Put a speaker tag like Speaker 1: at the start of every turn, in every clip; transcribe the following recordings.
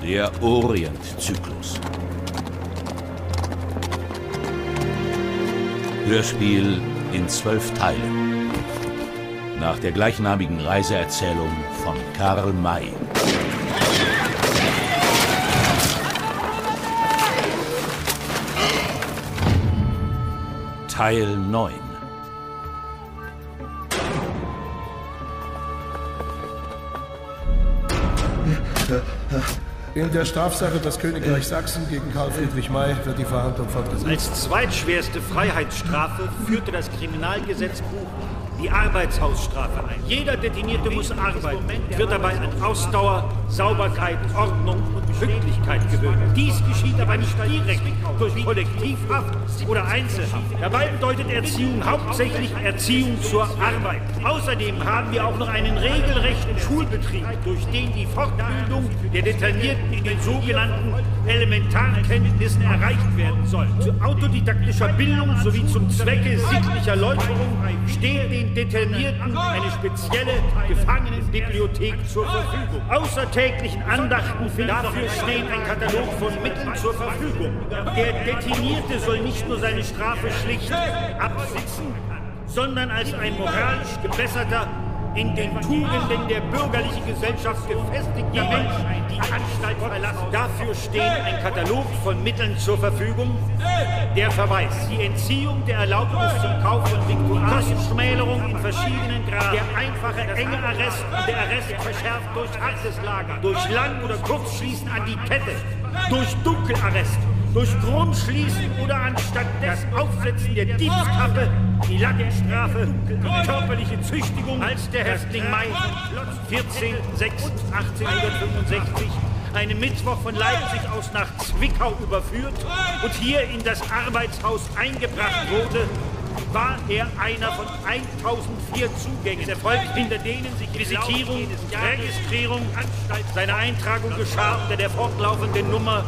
Speaker 1: Der Orient-Zyklus. Hörspiel in 12 Teilen. Nach der gleichnamigen Reiseerzählung von Karl May. Teil 9.
Speaker 2: In der Strafsache das Königreich Sachsen gegen Karl Friedrich May wird die Verhandlung fortgesetzt.
Speaker 3: Als zweitschwerste Freiheitsstrafe führte das Kriminalgesetzbuch die Arbeitshausstrafe ein. Jeder Detinierte muss arbeiten, wird dabei an Ausdauer, Sauberkeit, Ordnung und Pünktlichkeit gewöhnt. Dies geschieht aber nicht direkt durch Kollektivhaft oder Einzelhaft. Dabei bedeutet Erziehung hauptsächlich Erziehung zur Arbeit. Außerdem haben wir auch noch einen regelrechten Schulbetrieb, durch den die Fortbildung der Deternierten in den sogenannten Elementarkenntnissen erreicht werden soll. Zu autodidaktischer Bildung sowie zum Zwecke sittlicher Läuterung steht den Deternierten eine spezielle Gefangenenbibliothek zur Verfügung. Außer täglichen Andachten dafür stehen ein Katalog von Mitteln zur Verfügung. Der Detenierte soll nicht nur seine Strafe schlicht absitzen, sondern als ein moralisch gebesserter, in den Tugenden der bürgerlichen Gesellschaft gefestigter Mensch die Anstalt verlassen. Dafür steht ein Katalog von Mitteln zur Verfügung. Der Verweis, die Entziehung der Erlaubnis zum Kauf von Viktualien, Kostenschmälerung in verschiedenen Graden, der einfache enge Arrest und der Arrest verschärft durch hartes Lager, durch Lang- oder Kurzschließen an die Kette, durch Dunkelarrest, durch Grundschließen oder anstatt das Aufsetzen der Diebskappe, die Lattenstrafe, die körperliche Züchtigung, als der Häftling May 14.06.1865 einen Mittwoch von Leipzig aus nach Zwickau überführt und hier in das Arbeitshaus eingebracht wurde, war er einer von 1004 Zugängen erfolgt, hinter denen sich Visitierung, Registrierung, seine Eintragung geschah unter der fortlaufenden Nummer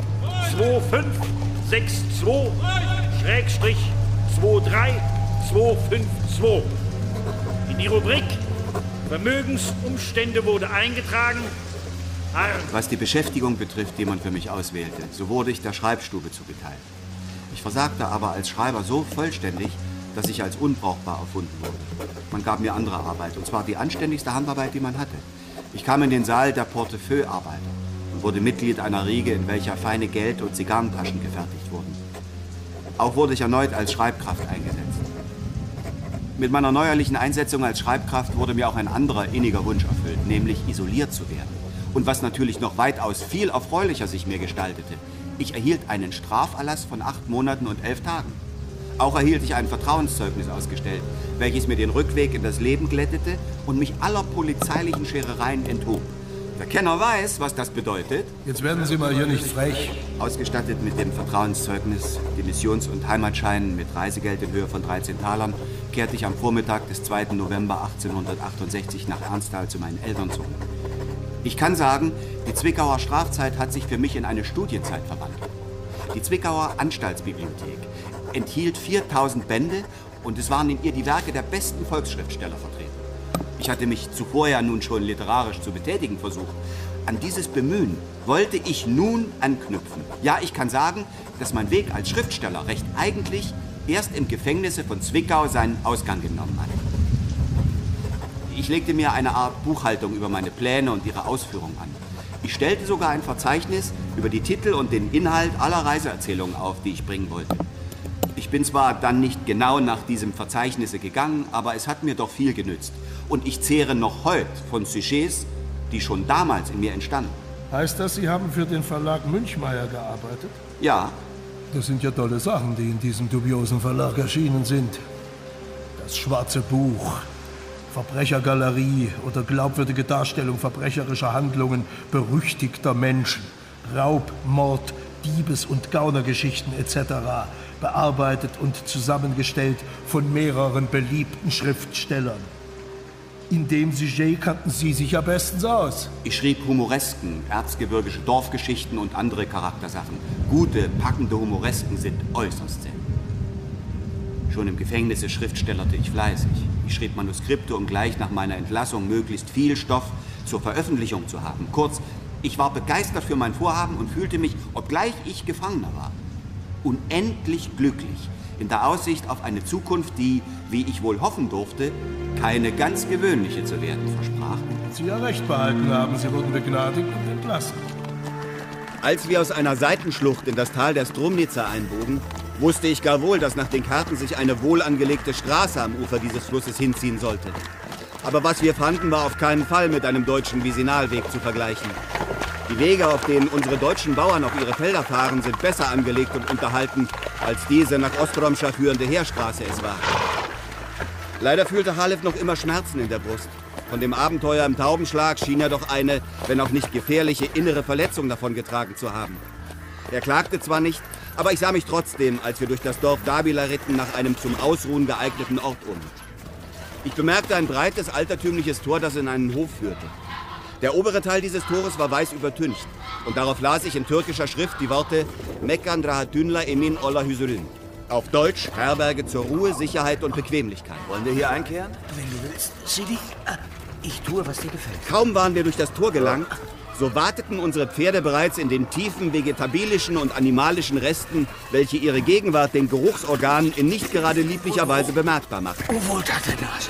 Speaker 3: 2562-23252. In die Rubrik Vermögensumstände wurde eingetragen:
Speaker 4: Was die Beschäftigung betrifft, die man für mich auswählte, so wurde ich der Schreibstube zugeteilt. Ich versagte aber als Schreiber so vollständig, dass ich als unbrauchbar erfunden wurde. Man gab mir andere Arbeit, und zwar die anständigste Handarbeit, die man hatte. Ich kam in den Saal der Portefeuillearbeiter und wurde Mitglied einer Riege, in welcher feine Geld- und Zigarrentaschen gefertigt wurden. Auch wurde ich erneut als Schreibkraft eingesetzt. Mit meiner neuerlichen Einsetzung als Schreibkraft wurde mir auch ein anderer inniger Wunsch erfüllt, nämlich isoliert zu werden. Und was natürlich noch weitaus viel erfreulicher sich mir gestaltete: ich erhielt einen Straferlass von 8 Monaten und 11 Tagen. Auch erhielt ich ein Vertrauenszeugnis ausgestellt, welches mir den Rückweg in das Leben glättete und mich aller polizeilichen Scherereien enthob. Der Kenner weiß, was das bedeutet.
Speaker 2: Jetzt werden Sie mal hier nicht frech.
Speaker 4: Ausgestattet mit dem Vertrauenszeugnis, Demissions- und Heimatscheinen mit Reisegeld in Höhe von 13 Talern, kehrte ich am Vormittag des 2. November 1868 nach Ernsthal zu meinen Eltern zurück. Ich kann sagen, die Zwickauer Strafzeit hat sich für mich in eine Studienzeit verwandelt. Die Zwickauer Anstaltsbibliothek enthielt 4000 Bände und es waren in ihr die Werke der besten Volksschriftsteller vertreten. Ich hatte mich zuvor ja nun schon literarisch zu betätigen versucht. An dieses Bemühen wollte ich nun anknüpfen. Ja, ich kann sagen, dass mein Weg als Schriftsteller recht eigentlich erst im Gefängnisse von Zwickau seinen Ausgang genommen hat. Ich legte mir eine Art Buchhaltung über meine Pläne und ihre Ausführung an. Ich stellte sogar ein Verzeichnis über die Titel und den Inhalt aller Reiseerzählungen auf, die ich bringen wollte. Ich bin zwar dann nicht genau nach diesem Verzeichnisse gegangen, aber es hat mir doch viel genützt. Und ich zehre noch heute von Sujets, die schon damals in mir entstanden.
Speaker 2: Heißt das, Sie haben für den Verlag Münchmeyer gearbeitet?
Speaker 4: Ja.
Speaker 2: Das sind ja tolle Sachen, die in diesem dubiosen Verlag erschienen sind. Das Schwarze Buch, Verbrechergalerie oder glaubwürdige Darstellung verbrecherischer Handlungen berüchtigter Menschen, Raub, Mord, Diebes- und Gaunergeschichten etc., bearbeitet und zusammengestellt von mehreren beliebten Schriftstellern. In dem Sujet kannten Sie sich ja bestens aus.
Speaker 4: Ich schrieb Humoresken, erzgebirgische Dorfgeschichten und andere Charaktersachen. Gute, packende Humoresken sind äußerst selten. Schon im Gefängnisse schriftstellerte ich fleißig. Ich schrieb Manuskripte, um gleich nach meiner Entlassung möglichst viel Stoff zur Veröffentlichung zu haben. Kurz, Ich war begeistert für mein Vorhaben und fühlte mich, obgleich ich Gefangener war, unendlich glücklich in der Aussicht auf eine Zukunft, die, wie ich wohl hoffen durfte, keine ganz gewöhnliche zu werden versprach.
Speaker 2: Sie ja recht behalten haben, Sie wurden begnadigt und entlassen.
Speaker 4: Als wir aus einer Seitenschlucht in das Tal der Strumnica einbogen, wusste ich gar wohl, dass nach den Karten sich eine wohlangelegte Straße am Ufer dieses Flusses hinziehen sollte. Aber was wir fanden, war auf keinen Fall mit einem deutschen Visinalweg zu vergleichen. Die Wege, auf denen unsere deutschen Bauern auf ihre Felder fahren, sind besser angelegt und unterhalten, als diese nach Ostromscha führende Heerstraße es war. Leider fühlte Halef noch immer Schmerzen in der Brust. Von dem Abenteuer im Taubenschlag schien er doch eine, wenn auch nicht gefährliche, innere Verletzung davongetragen zu haben. Er klagte zwar nicht, aber ich sah mich trotzdem, als wir durch das Dorf Dabila ritten, nach einem zum Ausruhen geeigneten Ort um. Ich bemerkte ein breites, altertümliches Tor, das in einen Hof führte. Der obere Teil dieses Tores war weiß übertüncht und darauf las ich in türkischer Schrift die Worte Mekkan Rahatünla Emin Olla Hüsürün. Auf Deutsch Herberge zur Ruhe, Sicherheit und Bequemlichkeit.
Speaker 5: Wollen wir hier einkehren?
Speaker 6: Wenn du willst, Sidi. Ich tue, was dir gefällt.
Speaker 4: Kaum waren wir durch das Tor gelangt, so wateten unsere Pferde bereits in den tiefen vegetabilischen und animalischen Resten, welche ihre Gegenwart den Geruchsorganen in nicht gerade lieblicher Weise bemerkbar machten.
Speaker 6: Oh, wohltat der Nase.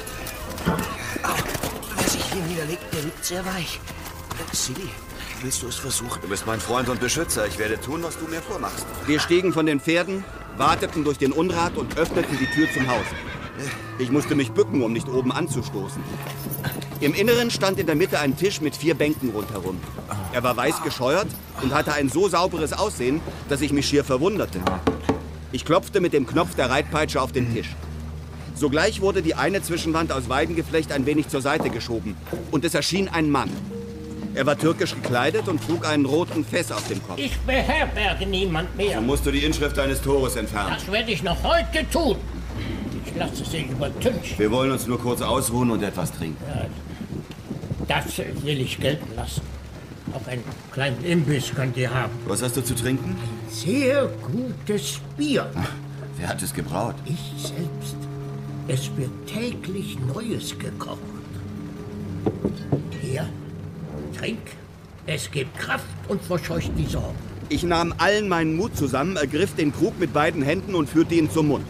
Speaker 6: Wer sich hier niederlegt, der liegt sehr weich. Sidi, willst du es versuchen?
Speaker 5: Du bist mein Freund und Beschützer. Ich werde tun, was du mir vormachst.
Speaker 4: Wir stiegen von den Pferden, wateten durch den Unrat und öffneten die Tür zum Haus. Ich musste mich bücken, um nicht oben anzustoßen. Im Inneren stand in der Mitte ein Tisch mit 4 Bänken rundherum. Er war weiß gescheuert und hatte ein so sauberes Aussehen, dass ich mich schier verwunderte. Ich klopfte mit dem Knopf der Reitpeitsche auf den Tisch. Sogleich wurde die eine Zwischenwand aus Weidengeflecht ein wenig zur Seite geschoben und es erschien ein Mann. Er war türkisch gekleidet und trug einen roten Fess auf dem Kopf.
Speaker 7: Ich beherberge niemand mehr.
Speaker 5: Dann musst du die Inschrift deines Tores entfernen.
Speaker 7: Das werde ich noch heute tun. Ich lasse sie übertünchen.
Speaker 5: Wir wollen uns nur kurz ausruhen und etwas trinken.
Speaker 7: Ja, das will ich gelten lassen. Auch einen kleinen Imbiss könnt ihr haben.
Speaker 5: Was hast du zu trinken?
Speaker 7: Sehr gutes Bier.
Speaker 5: Wer hat es gebraut?
Speaker 7: Ich selbst. Es wird täglich Neues gekocht. Hier, trink. Es gibt Kraft und verscheucht die Sorgen.
Speaker 4: Ich nahm allen meinen Mut zusammen, ergriff den Krug mit beiden Händen und führte ihn zum Mund.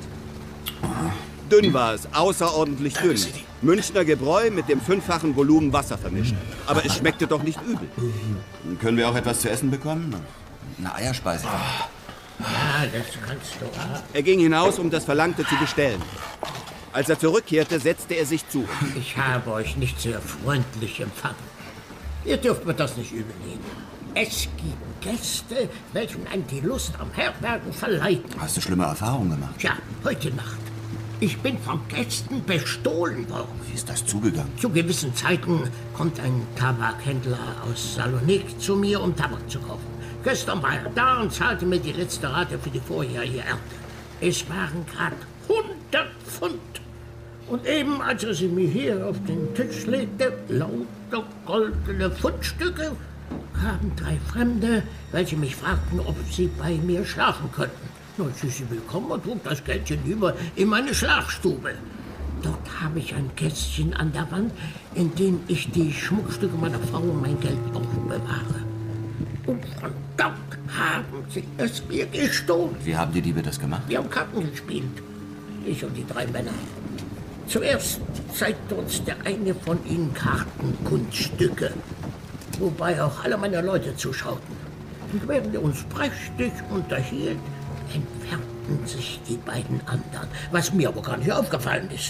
Speaker 4: Dünn war es, außerordentlich dünn. Münchner Gebräu mit dem 5-fachen Volumen Wasser vermischt. Aber es schmeckte doch nicht übel.
Speaker 5: Können wir auch etwas zu essen bekommen? Eine Eierspeise.
Speaker 7: Ja, das kannst du haben.
Speaker 4: Er ging hinaus, um das Verlangte zu bestellen. Als er zurückkehrte, setzte er sich zu.
Speaker 7: Ich habe euch nicht sehr freundlich empfangen. Ihr dürft mir das nicht übel nehmen. Es gibt Gäste, welchen einen die Lust am Herbergen verleiht.
Speaker 5: Hast du schlimme Erfahrungen gemacht?
Speaker 7: Ja, heute Nacht. Ich bin von Gästen bestohlen worden.
Speaker 5: Wie ist das zugegangen?
Speaker 7: Zu gewissen Zeiten kommt ein Tabakhändler aus Salonik zu mir, um Tabak zu kaufen. Gestern war er da und zahlte mir die letzte Rate für die vorjährige Ernte. Es waren gerade 100 Pfund. Und eben, als er sie mir hier auf den Tisch legte, lauter goldene Pfundstücke, kamen 3 Fremde, welche mich fragten, ob sie bei mir schlafen könnten. Na, ich hieß sie willkommen und trug das Geldchen über in meine Schlafstube. Dort habe ich ein Kästchen an der Wand, in dem ich die Schmuckstücke meiner Frau und mein Geld aufbewahre. Und von dort haben sie es mir gestohlen.
Speaker 5: Wie haben die Diebe das gemacht?
Speaker 7: Wir haben Karten gespielt. Ich und die 3 Männer. Zuerst zeigte uns der eine von ihnen Kartenkunststücke, wobei auch alle meine Leute zuschauten. Und während wir uns prächtig unterhielten, entfernten sich die beiden anderen, was mir aber gar nicht aufgefallen ist.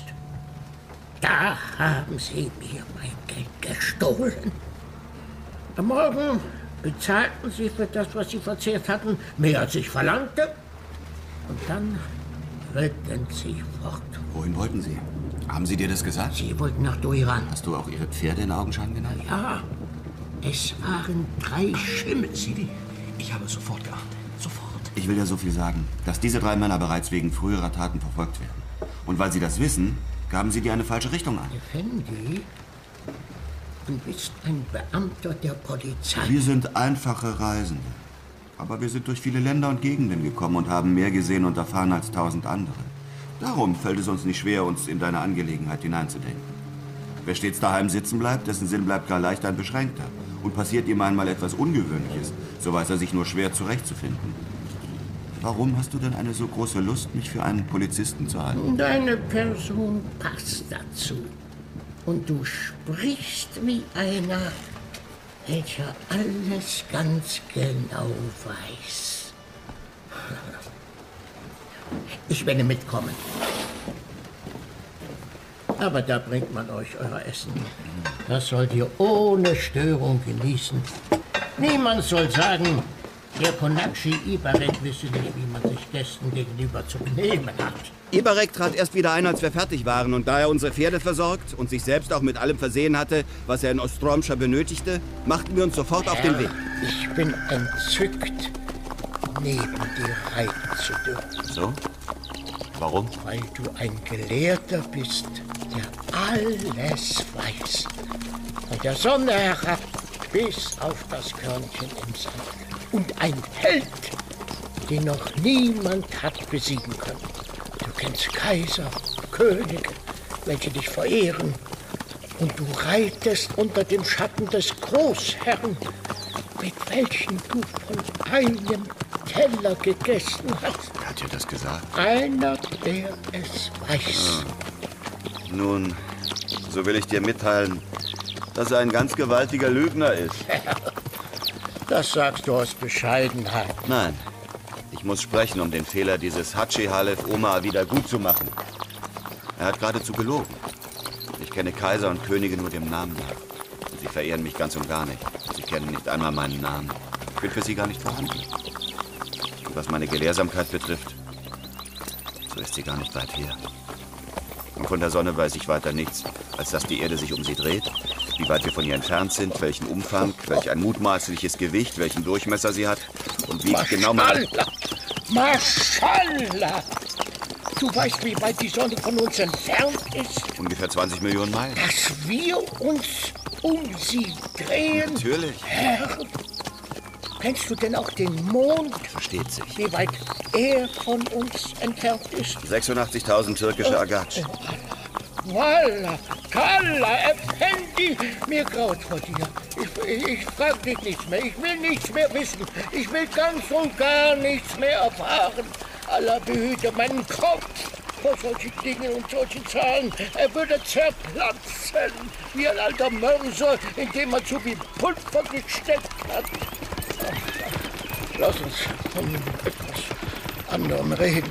Speaker 7: Da haben sie mir mein Geld gestohlen. Am Morgen bezahlten sie für das, was sie verzehrt hatten, mehr als ich verlangte. Und dann ritten sie fort.
Speaker 5: Wohin wollten sie? Haben sie dir das gesagt?
Speaker 7: Sie wollten nach Doiran.
Speaker 5: Hast du auch ihre Pferde in Augenschein genommen?
Speaker 7: Ja, es waren 3 Schimmel.
Speaker 6: Sidi, ich habe sofort geahnt. Sofort.
Speaker 5: Ich will ja so viel sagen, dass diese 3 Männer bereits wegen früherer Taten verfolgt werden. Und weil sie das wissen, gaben sie dir eine falsche Richtung an.
Speaker 7: Effendi, du bist ein Beamter der Polizei.
Speaker 5: Wir sind einfache Reisende. Aber wir sind durch viele Länder und Gegenden gekommen und haben mehr gesehen und erfahren als 1000 andere. Darum fällt es uns nicht schwer, uns in deine Angelegenheit hineinzudenken. Wer stets daheim sitzen bleibt, dessen Sinn bleibt gar leicht ein beschränkter. Und passiert ihm einmal etwas Ungewöhnliches, so weiß er sich nur schwer zurechtzufinden. Warum hast du denn eine so große Lust, mich für einen Polizisten zu halten?
Speaker 7: Deine Person passt dazu. Und du sprichst wie einer, welcher alles ganz genau weiß. Ich werde mitkommen. Aber da bringt man euch euer Essen. Das sollt ihr ohne Störung genießen. Niemand soll sagen, der Konakshi Ibarek wisse nicht, wie man sich Gästen gegenüber zu benehmen hat.
Speaker 4: Ibarek trat erst wieder ein, als wir fertig waren. Und da er unsere Pferde versorgt und sich selbst auch mit allem versehen hatte, was er in Ostromscha benötigte, machten wir uns sofort auf den Weg.
Speaker 7: Ich bin entzückt, neben dir reiten zu dürfen.
Speaker 5: So? Warum?
Speaker 7: Weil du ein Gelehrter bist, der alles weiß. Von der Sonne herab bis auf das Körnchen im Sand. Und ein Held, den noch niemand hat besiegen können. Du kennst Kaiser, Könige, welche dich verehren. Und du reitest unter dem Schatten des Großherrn, mit welchem du von einem Teller gegessen hast.
Speaker 5: Wer hat dir das gesagt?
Speaker 7: Einer, der es weiß.
Speaker 5: Nun, so will ich dir mitteilen, dass er ein ganz gewaltiger Lügner ist.
Speaker 7: Das sagst du aus Bescheidenheit.
Speaker 5: Nein, ich muss sprechen, um den Fehler dieses Hatschi Halef Omar wieder gut zu machen. Er hat geradezu gelogen. Ich kenne Kaiser und Könige nur dem Namen nach. Sie verehren mich ganz und gar nicht. Sie kennen nicht einmal meinen Namen. Ich bin für sie gar nicht vorhanden. Und was meine Gelehrsamkeit betrifft, so ist sie gar nicht weit her. Und von der Sonne weiß ich weiter nichts, als dass die Erde sich um sie dreht, wie weit wir von ihr entfernt sind, welchen Umfang, welch ein mutmaßliches Gewicht, welchen Durchmesser sie hat und wie ich genau...
Speaker 7: Maschallah! Du weißt, wie weit die Sonne von uns entfernt ist?
Speaker 5: Ungefähr 20 Millionen Meilen.
Speaker 7: Dass wir uns um sie drehen?
Speaker 5: Natürlich.
Speaker 7: Herr, kennst du denn auch den Mond?
Speaker 5: Versteht sich.
Speaker 7: Wie weit er von uns entfernt ist?
Speaker 5: 86.000 türkische Agatsch.
Speaker 7: Wallah, Kalla, Effendi, mir graut vor dir. Ich frag dich nichts mehr, ich will nichts mehr wissen. Ich will ganz und gar nichts mehr erfahren. Allah behüte meinen Kopf vor solchen Dingen und solchen Zahlen. Er würde zerplatzen, wie ein alter Mörser, in dem man so wie Pulver gesteckt hat. Lass uns von etwas anderem reden.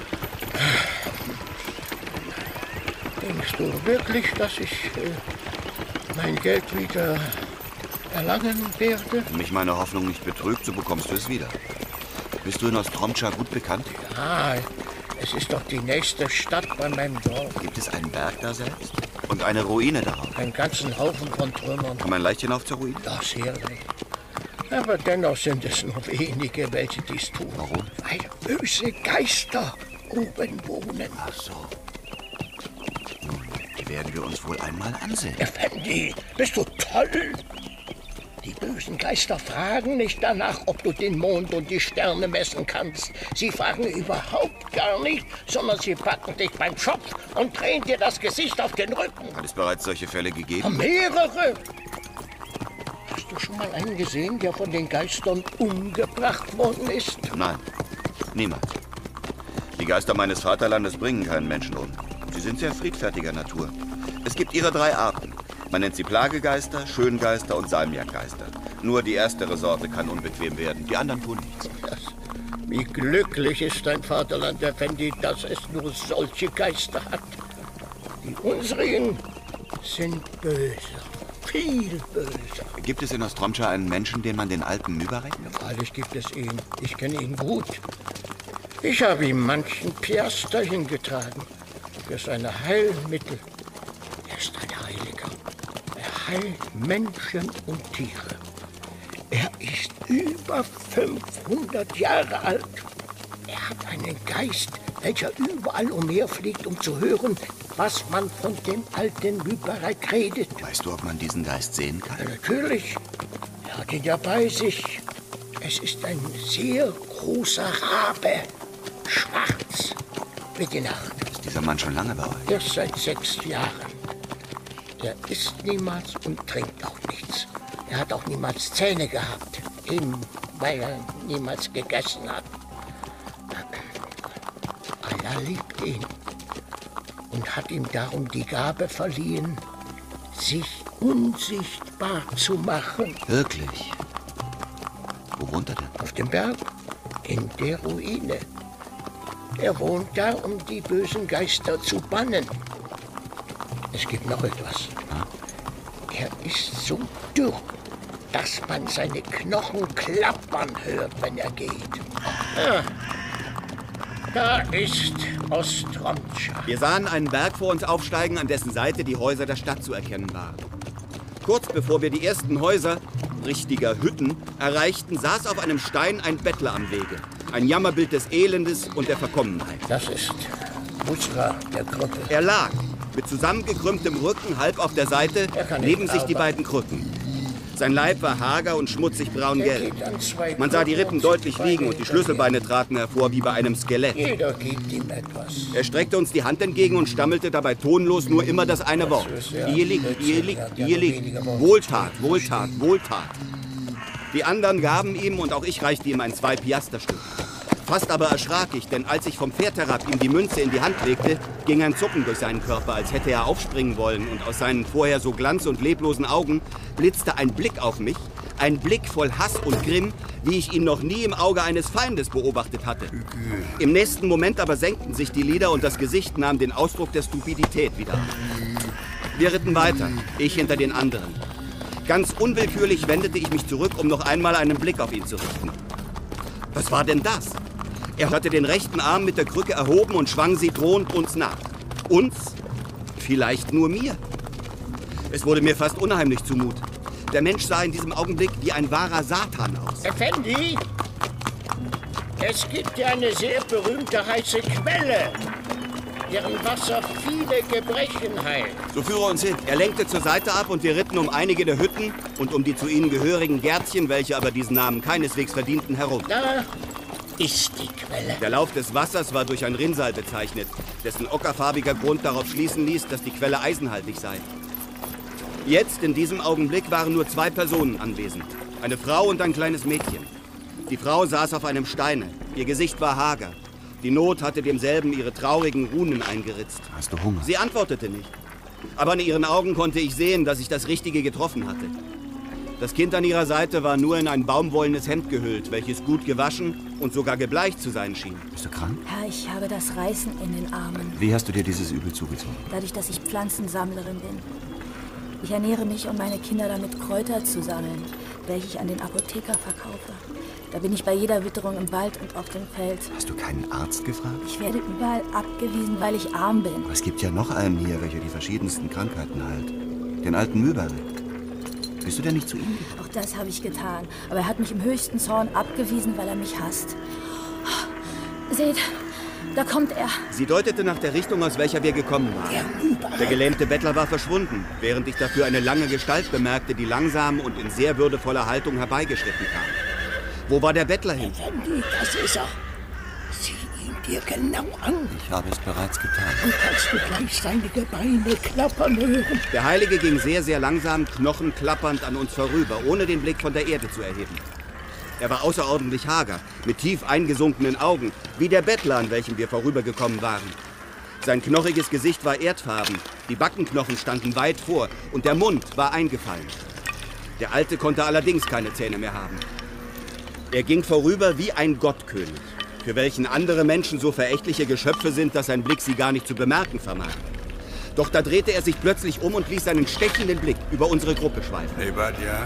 Speaker 7: Denkst du wirklich, dass ich mein Geld wieder erlangen werde?
Speaker 5: Wenn mich meine Hoffnung nicht betrügt, so bekommst du es wieder. Bist du in Ostromscha gut bekannt?
Speaker 7: Ja, es ist doch die nächste Stadt bei meinem Dorf.
Speaker 5: Gibt es einen Berg da selbst? Und eine Ruine darauf?
Speaker 7: Einen ganzen Haufen von Trümmern.
Speaker 5: Kann man leicht hinauf zur Ruine?
Speaker 7: Ach, sehr leicht. Aber dennoch sind es nur wenige, welche dies tun.
Speaker 5: Warum?
Speaker 7: Weil böse Geister oben wohnen.
Speaker 5: Ach so. Die werden wir uns wohl einmal ansehen.
Speaker 7: Effendi, bist du toll? Die bösen Geister fragen nicht danach, ob du den Mond und die Sterne messen kannst. Sie fragen überhaupt gar nicht, sondern sie packen dich beim Schopf und drehen dir das Gesicht auf den Rücken.
Speaker 5: Hat es bereits solche Fälle gegeben?
Speaker 7: Mehrere. Hast du schon mal einen gesehen, der von den Geistern umgebracht worden ist?
Speaker 5: Nein, niemals. Die Geister meines Vaterlandes bringen keinen Menschen um. Sie sind sehr friedfertiger Natur. Es gibt ihre 3 Arten. Man nennt sie Plagegeister, Schöngeister und Salmiakgeister. Nur die erstere Sorte kann unbequem werden, die anderen tun nichts.
Speaker 7: Wie glücklich ist dein Vaterland, Effendi, dass es nur solche Geister hat. Die unsrigen sind böse, viel böser.
Speaker 5: Gibt es in Ostromscha einen Menschen, den man den alten Mübarek nennt?
Speaker 7: Freilich gibt es ihn. Ich kenne ihn gut. Ich habe ihm manchen Piaster hingetragen für seine Heilmittel. Er ist ein Heiliger. Er heilt Menschen und Tiere. Er ist über 500 Jahre alt. Er hat einen Geist, welcher überall umherfliegt, um zu hören, was man von dem alten Mübarek redet.
Speaker 5: Weißt du, ob man diesen Geist sehen kann?
Speaker 7: Ja, natürlich. Er hat ihn ja bei sich. Es ist ein sehr großer Rabe. Schwarz wie die Nacht.
Speaker 5: Ist dieser Mann schon lange bei euch?
Speaker 7: Erst seit 6 Jahren. Er isst niemals und trinkt auch nichts. Er hat auch niemals Zähne gehabt, eben weil er niemals gegessen hat. Allah liebt ihn und hat ihm darum die Gabe verliehen, sich unsichtbar zu machen.
Speaker 5: Wirklich? Wo wohnt er denn?
Speaker 7: Auf dem Berg, in der Ruine. Er wohnt da, um die bösen Geister zu bannen. Es gibt noch etwas. Er ist so dürr, dass man seine Knochen klappern hört, wenn er geht. Da ist Ostromtscha.
Speaker 4: Wir sahen einen Berg vor uns aufsteigen, an dessen Seite die Häuser der Stadt zu erkennen waren. Kurz bevor wir die ersten Häuser, richtiger Hütten, erreichten, saß auf einem Stein ein Bettler am Wege. Ein Jammerbild des Elendes und der Verkommenheit.
Speaker 7: Das ist Busra, der Krüppel.
Speaker 4: Er lag, mit zusammengekrümmtem Rücken, halb auf der Seite, neben sich die beiden Krücken. Sein Leib war hager und schmutzig braun-gelb. Man sah die Rippen deutlich liegen und die Schlüsselbeine traten hervor wie bei einem Skelett.
Speaker 7: Jeder gibt ihm etwas.
Speaker 4: Er streckte uns die Hand entgegen und stammelte dabei tonlos nur immer das eine Wort. Hier liegt, hier liegt, hier liegt. Wohltat, Wohltat, Wohltat. Die anderen gaben ihm und auch ich reichte ihm ein 2-Piasterstück. Fast aber erschrak ich, denn als ich vom Pferd herab ihm die Münze in die Hand legte, ging ein Zucken durch seinen Körper, als hätte er aufspringen wollen. Und aus seinen vorher so glanz- und leblosen Augen blitzte ein Blick auf mich, ein Blick voll Hass und Grimm, wie ich ihn noch nie im Auge eines Feindes beobachtet hatte. Im nächsten Moment aber senkten sich die Lider und das Gesicht nahm den Ausdruck der Stupidität wieder an. Wir ritten weiter, ich hinter den anderen. Ganz unwillkürlich wendete ich mich zurück, um noch einmal einen Blick auf ihn zu richten. Was war denn das? Er hatte den rechten Arm mit der Krücke erhoben und schwang sie drohend uns nach. Uns? Vielleicht nur mir. Es wurde mir fast unheimlich zumut. Der Mensch sah in diesem Augenblick wie ein wahrer Satan aus.
Speaker 7: Effendi, es gibt ja eine sehr berühmte heiße Quelle, deren Wasser viele Gebrechen heilt.
Speaker 5: So führe uns hin.
Speaker 4: Er lenkte zur Seite ab und wir ritten um einige der Hütten und um die zu ihnen gehörigen Gärtchen, welche aber diesen Namen keineswegs verdienten, herum.
Speaker 7: Da ist die Quelle.
Speaker 4: Der Lauf des Wassers war durch ein Rinnsal bezeichnet, dessen ockerfarbiger Grund darauf schließen ließ, dass die Quelle eisenhaltig sei. Jetzt, in diesem Augenblick, waren nur 2 Personen anwesend. Eine Frau und ein kleines Mädchen. Die Frau saß auf einem Steine. Ihr Gesicht war hager. Die Not hatte demselben ihre traurigen Runen eingeritzt.
Speaker 5: Hast du Hunger?
Speaker 4: Sie antwortete nicht. Aber in ihren Augen konnte ich sehen, dass ich das Richtige getroffen hatte. Das Kind an ihrer Seite war nur in ein baumwollenes Hemd gehüllt, welches gut gewaschen und sogar gebleicht zu sein schien.
Speaker 5: Bist du krank?
Speaker 8: Herr, ich habe das Reißen in den Armen.
Speaker 5: Wie hast du dir dieses Übel zugezogen?
Speaker 8: Dadurch, dass ich Pflanzensammlerin bin. Ich ernähre mich, um meine Kinder damit Kräuter zu sammeln, welche ich an den Apotheker verkaufe. Da bin ich bei jeder Witterung im Wald und auf dem Feld.
Speaker 5: Hast du keinen Arzt gefragt?
Speaker 8: Ich werde überall abgewiesen, weil ich arm bin.
Speaker 5: Es gibt ja noch einen hier, welcher die verschiedensten Krankheiten heilt. Den alten Mühlberg. Bist du denn nicht zu ihm gegangen?
Speaker 8: Auch das habe ich getan. Aber er hat mich im höchsten Zorn abgewiesen, weil er mich hasst. Seht, da kommt er.
Speaker 4: Sie deutete nach der Richtung, aus welcher wir gekommen waren. Der gelähmte Bettler war verschwunden, während ich dafür eine lange Gestalt bemerkte, die langsam und in sehr würdevoller Haltung herbeigeschritten kam. Wo war der Bettler hin?
Speaker 7: Effendi, das ist er. Sieh ihn dir genau an.
Speaker 5: Ich habe es bereits getan.
Speaker 7: Du kannst du gleich seine Gebeine klappern hören.
Speaker 4: Der Heilige ging sehr, sehr langsam, knochenklappernd an uns vorüber, ohne den Blick von der Erde zu erheben. Er war außerordentlich hager, mit tief eingesunkenen Augen, wie der Bettler, an welchem wir vorübergekommen waren. Sein knochiges Gesicht war erdfarben, die Backenknochen standen weit vor und der Mund war eingefallen. Der Alte konnte allerdings keine Zähne mehr haben. Er ging vorüber wie ein Gottkönig, für welchen andere Menschen so verächtliche Geschöpfe sind, dass sein Blick sie gar nicht zu bemerken vermag. Doch da drehte er sich plötzlich um und ließ seinen stechenden Blick über unsere Gruppe schweifen.
Speaker 9: Nebadja,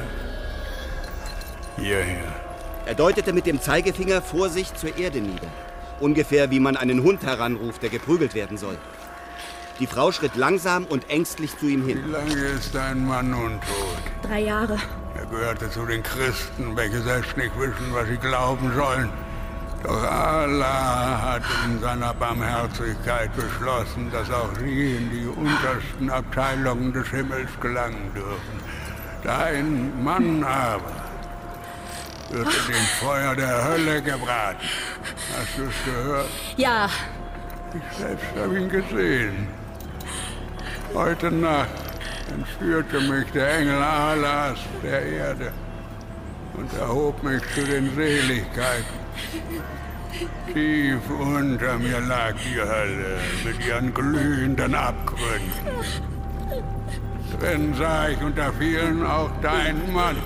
Speaker 9: hierher.
Speaker 4: Er deutete mit dem Zeigefinger vor sich zur Erde nieder. Ungefähr wie man einen Hund heranruft, der geprügelt werden soll. Die Frau schritt langsam und ängstlich zu ihm hin.
Speaker 9: Wie lange ist dein Mann untot?
Speaker 8: 3 Jahre.
Speaker 9: Er gehörte zu den Christen, welche selbst nicht wissen, was sie glauben sollen. Doch Allah hat in seiner Barmherzigkeit beschlossen, dass auch sie in die untersten Abteilungen des Himmels gelangen dürfen. Dein Mann aber wird in dem Feuer der Hölle gebraten. Hast du es gehört?
Speaker 8: Ja.
Speaker 9: Ich selbst habe ihn gesehen. Heute Nacht entführte mich der Engel Allahs der Erde und erhob mich zu den Seligkeiten. Tief unter mir lag die Hölle mit ihren glühenden Abgründen. Drin sah ich unter vielen auch deinen Mann.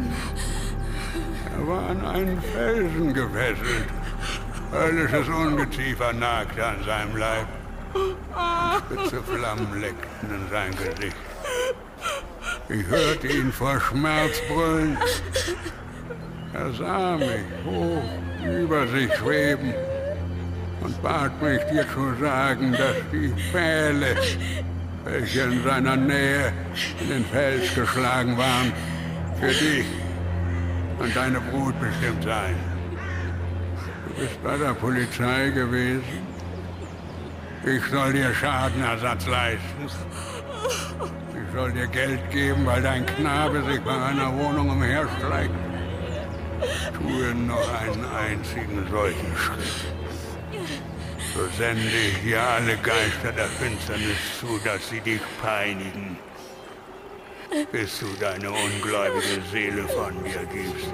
Speaker 9: Er war an einen Felsen gefesselt. Höllisches Ungeziefer nagte an seinem Leib. Und spitze Flammen leckten in sein Gesicht. Ich hörte ihn vor Schmerz brüllen. Er sah mich hoch über sich schweben und bat mich, dir zu sagen, dass die Pfähle, welche in seiner Nähe in den Fels geschlagen waren, für dich und deine Brut bestimmt seien. Du bist bei der Polizei gewesen. Ich soll dir Schadenersatz leisten. Ich soll dir Geld geben, weil dein Knabe sich bei einer Wohnung umherschleicht. Tue noch einen einzigen solchen Schritt. So sende ich dir alle Geister der Finsternis zu, dass sie dich peinigen, bis du deine ungläubige Seele von mir gibst.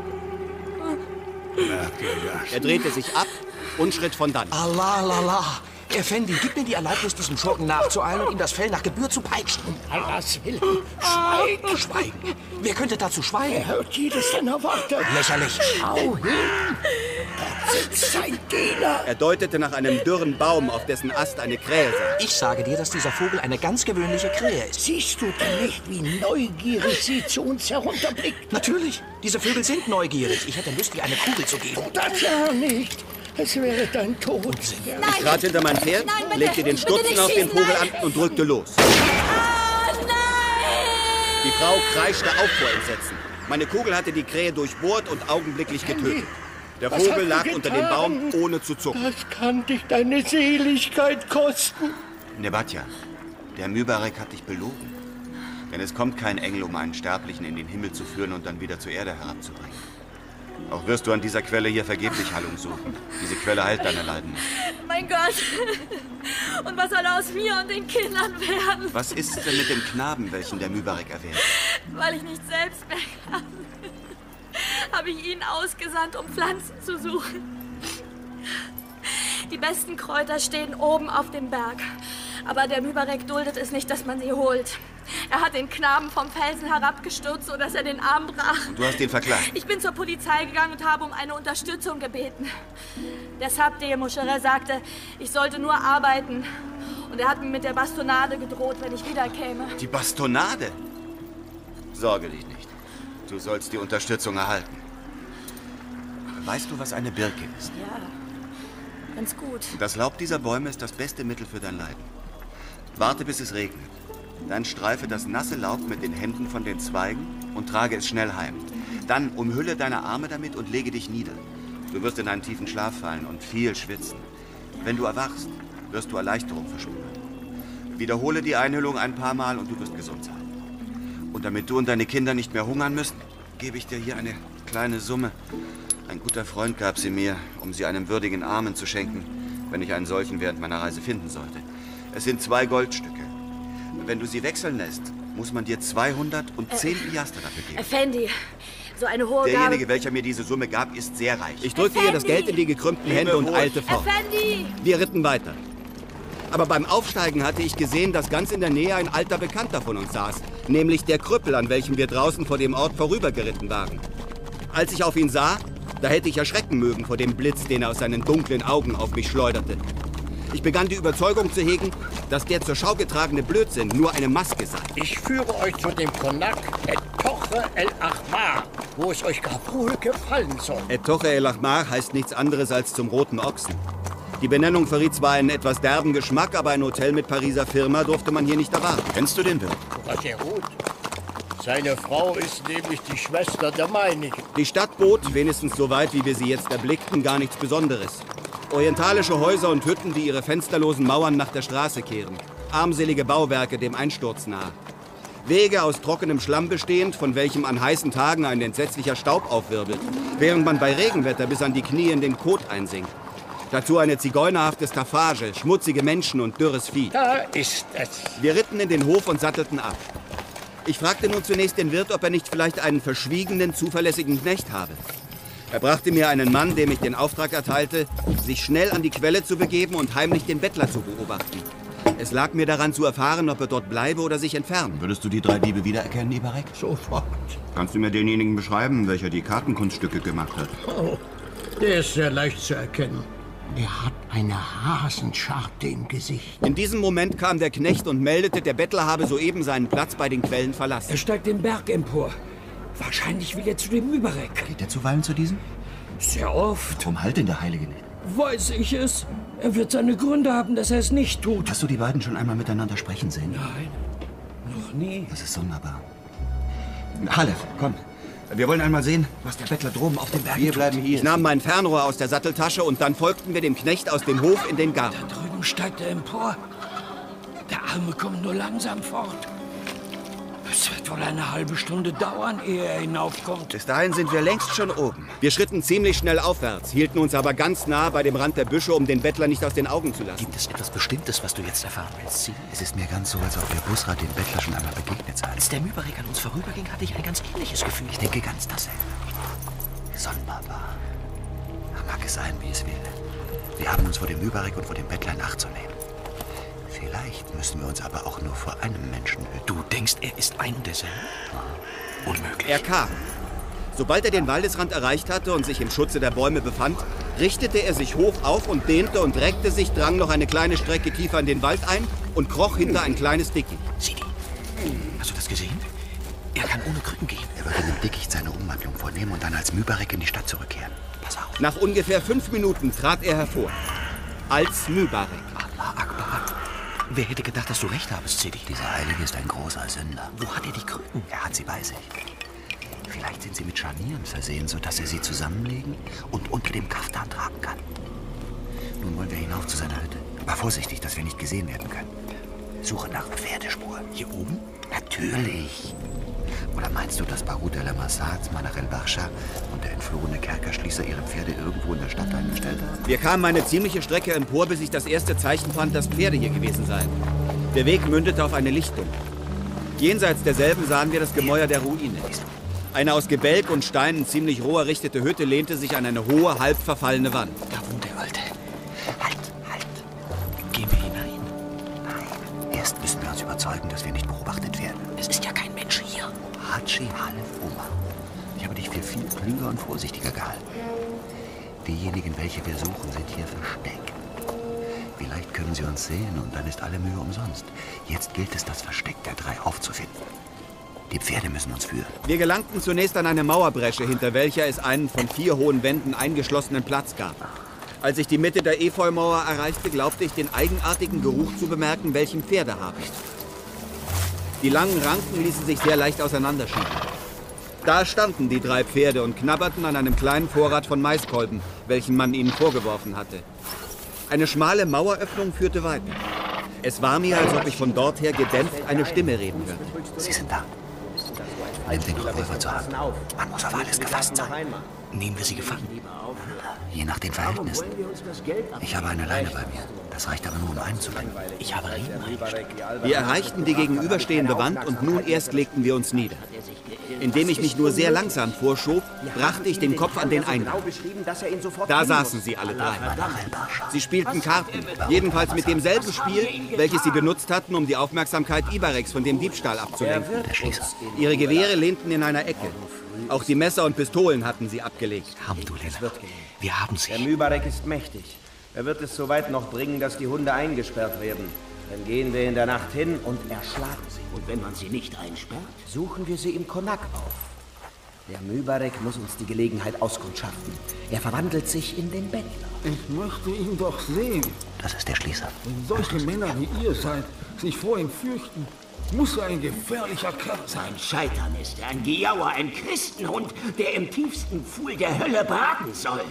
Speaker 9: Merk dir das.
Speaker 6: Er drehte sich ab und schritt von dann.
Speaker 10: Allah, lala. Effendi, gib mir die Erlaubnis, diesem Schurken nachzueilen und ihm das Fell nach Gebühr zu peitschen.
Speaker 7: Allahs Willen, schweig!
Speaker 10: Schweigen? Wer könnte dazu schweigen?
Speaker 7: Er hört jedes seiner Worte.
Speaker 10: Lächerlich.
Speaker 7: Schau hin! Dort sitzt sein Diener.
Speaker 5: Er deutete nach einem dürren Baum, auf dessen Ast eine Krähe saß.
Speaker 10: Ich sage dir, dass dieser Vogel eine ganz gewöhnliche Krähe ist.
Speaker 7: Siehst du denn nicht, wie neugierig sie zu uns herunterblickt?
Speaker 10: Natürlich. Diese Vögel sind neugierig. Ich hätte Lust, dir eine Kugel zu geben.
Speaker 7: Das ja nicht. Es wäre dein Tod.
Speaker 5: Ich trat hinter mein Pferd, legte den Stutzen auf den Vogel an und drückte los. Die Frau kreischte auf vor Entsetzen. Meine Kugel hatte die Krähe durchbohrt und augenblicklich getötet. Der Vogel lag unter dem Baum, ohne zu zucken.
Speaker 7: Das kann dich deine Seligkeit kosten.
Speaker 5: Nebatja, der Mübarek hat dich belogen. Denn es kommt kein Engel, um einen Sterblichen in den Himmel zu führen und dann wieder zur Erde herabzubringen. Auch wirst du an dieser Quelle hier vergeblich Heilung suchen. Diese Quelle heilt deine Leiden nicht.
Speaker 8: Mein Gott! Und was soll aus mir und den Kindern werden?
Speaker 5: Was ist denn mit dem Knaben, welchen der Mübarek erwähnt?
Speaker 8: Weil ich nicht selbst mehr kann, habe ich ihn ausgesandt, um Pflanzen zu suchen. Die besten Kräuter stehen oben auf dem Berg. Aber der Mübarek duldet es nicht, dass man sie holt. Er hat den Knaben vom Felsen herabgestürzt, sodass er den Arm brach.
Speaker 5: Und du hast ihn verklagt?
Speaker 8: Ich bin zur Polizei gegangen und habe um eine Unterstützung gebeten. Der Sabdeh Moshere sagte, ich sollte nur arbeiten. Und er hat mir mit der Bastonade gedroht, wenn ich wiederkäme.
Speaker 5: Die Bastonade? Sorge dich nicht. Du sollst die Unterstützung erhalten. Weißt du, was eine Birke ist?
Speaker 8: Ja, ganz gut.
Speaker 5: Das Laub dieser Bäume ist das beste Mittel für dein Leiden. Warte, bis es regnet. Dann streife das nasse Laub mit den Händen von den Zweigen und trage es schnell heim. Dann umhülle deine Arme damit und lege dich nieder. Du wirst in einen tiefen Schlaf fallen und viel schwitzen. Wenn du erwachst, wirst du Erleichterung verspüren. Wiederhole die Einhüllung ein paar Mal und du wirst gesund sein. Und damit du und deine Kinder nicht mehr hungern müssen, gebe ich dir hier eine kleine Summe. Ein guter Freund gab sie mir, um sie einem würdigen Armen zu schenken, wenn ich einen solchen während meiner Reise finden sollte. Es sind 2 Goldstücke. Wenn du sie wechseln lässt, muss man dir 210 Piaster dafür geben.
Speaker 8: Effendi, so eine hohe
Speaker 5: Derjenige,
Speaker 8: Gabe...
Speaker 5: welcher mir diese Summe gab, ist sehr reich.
Speaker 3: Ich drückte ihr das Geld in die gekrümmten Hände und eilte fort.
Speaker 8: Effendi!
Speaker 3: Wir ritten weiter. Aber beim Aufsteigen hatte ich gesehen, dass ganz in der Nähe ein alter Bekannter von uns saß. Nämlich der Krüppel, an welchem wir draußen vor dem Ort vorübergeritten waren. Als ich auf ihn sah, da hätte ich erschrecken mögen vor dem Blitz, den er aus seinen dunklen Augen auf mich schleuderte. Ich begann die Überzeugung zu hegen, dass der zur Schau getragene Blödsinn nur eine Maske sei.
Speaker 7: Ich führe euch zu dem Konak Etoche El Ahmar, wo es euch gar wohl gefallen soll.
Speaker 3: Etoche El Ahmar heißt nichts anderes als zum roten Ochsen. Die Benennung verriet zwar einen etwas derben Geschmack, aber ein Hotel mit Pariser Firma durfte man hier nicht erwarten.
Speaker 5: Kennst du den Wirt?
Speaker 7: Sehr gut. Seine Frau ist nämlich die Schwester der meinigen.
Speaker 3: Die Stadt bot, wenigstens so weit, wie wir sie jetzt erblickten, gar nichts Besonderes. Orientalische Häuser und Hütten, die ihre fensterlosen Mauern nach der Straße kehren. Armselige Bauwerke dem Einsturz nahe. Wege aus trockenem Schlamm bestehend, von welchem an heißen Tagen ein entsetzlicher Staub aufwirbelt, während man bei Regenwetter bis an die Knie in den Kot einsinkt.
Speaker 4: Dazu eine zigeunerhafte Staffage, schmutzige Menschen und dürres Vieh.
Speaker 7: Da ist es.
Speaker 4: Wir ritten in den Hof und sattelten ab. Ich fragte nun zunächst den Wirt, ob er nicht vielleicht einen verschwiegenen, zuverlässigen Knecht habe. Er brachte mir einen Mann, dem ich den Auftrag erteilte, sich schnell an die Quelle zu begeben und heimlich den Bettler zu beobachten. Es lag mir daran zu erfahren, ob er dort bleibe oder sich entfernen.
Speaker 5: Würdest du die 3 Diebe wiedererkennen, Ibarek?
Speaker 7: Sofort.
Speaker 5: Kannst du mir denjenigen beschreiben, welcher die Kartenkunststücke gemacht hat?
Speaker 7: Oh, der ist sehr leicht zu erkennen. Der hat eine Hasenscharte im Gesicht.
Speaker 4: In diesem Moment kam der Knecht und meldete, der Bettler habe soeben seinen Platz bei den Quellen verlassen.
Speaker 11: Er steigt den Berg empor. Wahrscheinlich will er zu dem Mübarek.
Speaker 5: Geht er zuweilen zu diesem?
Speaker 11: Sehr oft.
Speaker 5: Warum halt denn der Heilige nicht?
Speaker 11: Weiß ich es. Er wird seine Gründe haben, dass er es nicht tut.
Speaker 5: Hast du die beiden schon einmal miteinander sprechen sehen?
Speaker 11: Nein, noch nie.
Speaker 5: Das ist sonderbar. Halef, komm. Wir wollen einmal sehen, was der Bettler droben auf dem Berg tut.
Speaker 4: Wir bleiben hier. Ich nahm mein Fernrohr aus der Satteltasche und dann folgten wir dem Knecht aus dem Hof in den Garten.
Speaker 11: Da drüben steigt er empor. Der Arme kommt nur langsam fort. Es wird wohl eine halbe Stunde dauern, ehe er hinaufkommt.
Speaker 4: Bis dahin sind wir längst schon oben. Wir schritten ziemlich schnell aufwärts, hielten uns aber ganz nah bei dem Rand der Büsche, um den Bettler nicht aus den Augen zu lassen.
Speaker 6: Gibt es etwas Bestimmtes, was du jetzt erfahren willst, Sidi?
Speaker 5: Es ist mir ganz so, als ob der Busrat dem Bettler schon einmal begegnet sei.
Speaker 6: Als der Mübarek an uns vorüberging, hatte ich ein ganz ähnliches Gefühl.
Speaker 5: Ich denke ganz dasselbe. Sonderbar. Mag es sein, wie es will. Wir haben uns vor dem Mübarek und vor dem Bettler in Acht zu nehmen. Vielleicht müssen wir uns aber auch nur vor einem Menschen hüten.
Speaker 6: Du denkst, er ist ein und derselbe? Unmöglich.
Speaker 4: Er kam. Sobald er den Waldesrand erreicht hatte und sich im Schutze der Bäume befand, richtete er sich hoch auf und dehnte und reckte sich, drang noch eine kleine Strecke tiefer in den Wald ein und kroch hinter ein kleines Dickicht.
Speaker 6: Sidi, hast du das gesehen? Er kann ohne Krücken gehen.
Speaker 5: Er wird in dem Dickicht seine Umwandlung vornehmen und dann als Mübarek in die Stadt zurückkehren. Pass auf.
Speaker 4: Nach ungefähr 5 Minuten trat er hervor. Als Mübarek.
Speaker 6: Allah Akbar. Wer hätte gedacht, dass du recht habest, Sidi?
Speaker 5: Dieser Heilige ist ein großer Sünder.
Speaker 6: Wo hat er die Krücken?
Speaker 5: Er hat sie bei sich. Vielleicht sind sie mit Scharnieren versehen, sodass er sie zusammenlegen und unter dem Kaftan tragen kann. Nun wollen wir hinauf zu seiner Hütte. Aber vorsichtig, dass wir nicht gesehen werden können. Suche nach Pferdespuren.
Speaker 6: Hier oben?
Speaker 5: Natürlich. Oder meinst du, dass Barut el-Massad, Manach el-Barscha und der entflohene Kerkerschließer ihre Pferde irgendwo in der Stadt eingestellt haben?
Speaker 4: Wir kamen eine ziemliche Strecke empor, bis ich das erste Zeichen fand, dass Pferde hier gewesen seien. Der Weg mündete auf eine Lichtung. Jenseits derselben sahen wir das Gemäuer der Ruine. Eine aus Gebälk und Steinen ziemlich roh errichtete Hütte lehnte sich an eine hohe, halb verfallene Wand.
Speaker 6: Da wohnt der Alte. Halt! Gehen wir hinein?
Speaker 5: Nein. Erst müssen wir uns überzeugen, dass wir nicht beobachtet werden.
Speaker 6: Es ist ja kein Mensch hier.
Speaker 5: Hatschi Halef Omar. Ich habe dich für viel klüger und vorsichtiger gehalten. Diejenigen, welche wir suchen, sind hier versteckt. Vielleicht können sie uns sehen und dann ist alle Mühe umsonst. Jetzt gilt es, das Versteck der 3 aufzufinden. Die Pferde müssen uns führen.
Speaker 4: Wir gelangten zunächst an eine Mauerbresche, hinter welcher es einen von 4 hohen Wänden eingeschlossenen Platz gab. Als ich die Mitte der Efeumauer erreichte, glaubte ich, den eigenartigen Geruch zu bemerken, welchen Pferde habe. Die langen Ranken ließen sich sehr leicht auseinanderschieben. Da standen die 3 Pferde und knabberten an einem kleinen Vorrat von Maiskolben, welchen man ihnen vorgeworfen hatte. Eine schmale Maueröffnung führte weiter. Es war mir, als ob ich von dort her gedämpft eine Stimme reden hörte.
Speaker 5: Sie sind da. Nimm den Revolver zur Hand. Man muss auf alles gefasst sein.
Speaker 6: Nehmen wir sie gefangen?
Speaker 5: Je nach den Verhältnissen. Ich habe eine Leine bei mir. Das reicht aber nur, um einzubinden.
Speaker 6: Ich habe Riemen eingestellt.
Speaker 4: Wir erreichten die gegenüberstehende Wand und nun erst legten wir uns nieder. Indem ich mich nur sehr langsam vorschob, brachte ich den Kopf an den Eingang. Da saßen sie alle 3. Sie spielten Karten, jedenfalls mit demselben Spiel, welches sie benutzt hatten, um die Aufmerksamkeit Ibareks von dem Diebstahl abzulenken. Ihre Gewehre lehnten in einer Ecke. Auch die Messer und Pistolen hatten sie abgelegt.
Speaker 6: Alhamdulillah. Wir haben sie.
Speaker 12: Der Mübarek ist mächtig. Er wird es so weit noch bringen, dass die Hunde eingesperrt werden. Dann gehen wir in der Nacht hin und erschlagen sie.
Speaker 13: Und wenn man sie nicht einsperrt?
Speaker 12: Suchen wir sie im Konak auf. Der Mübarek muss uns die Gelegenheit auskundschaften. Er verwandelt sich in den Bettler.
Speaker 14: Ich möchte ihn doch sehen.
Speaker 5: Das ist der Schließer.
Speaker 14: Wenn solche Männer wie ihr seid, sich vor ihm fürchten, muss er ein gefährlicher Kerl sein.
Speaker 13: Ein Scheitern ist er, ein Giauer, ein Christenhund, der im tiefsten Pfuhl der Hölle braten soll.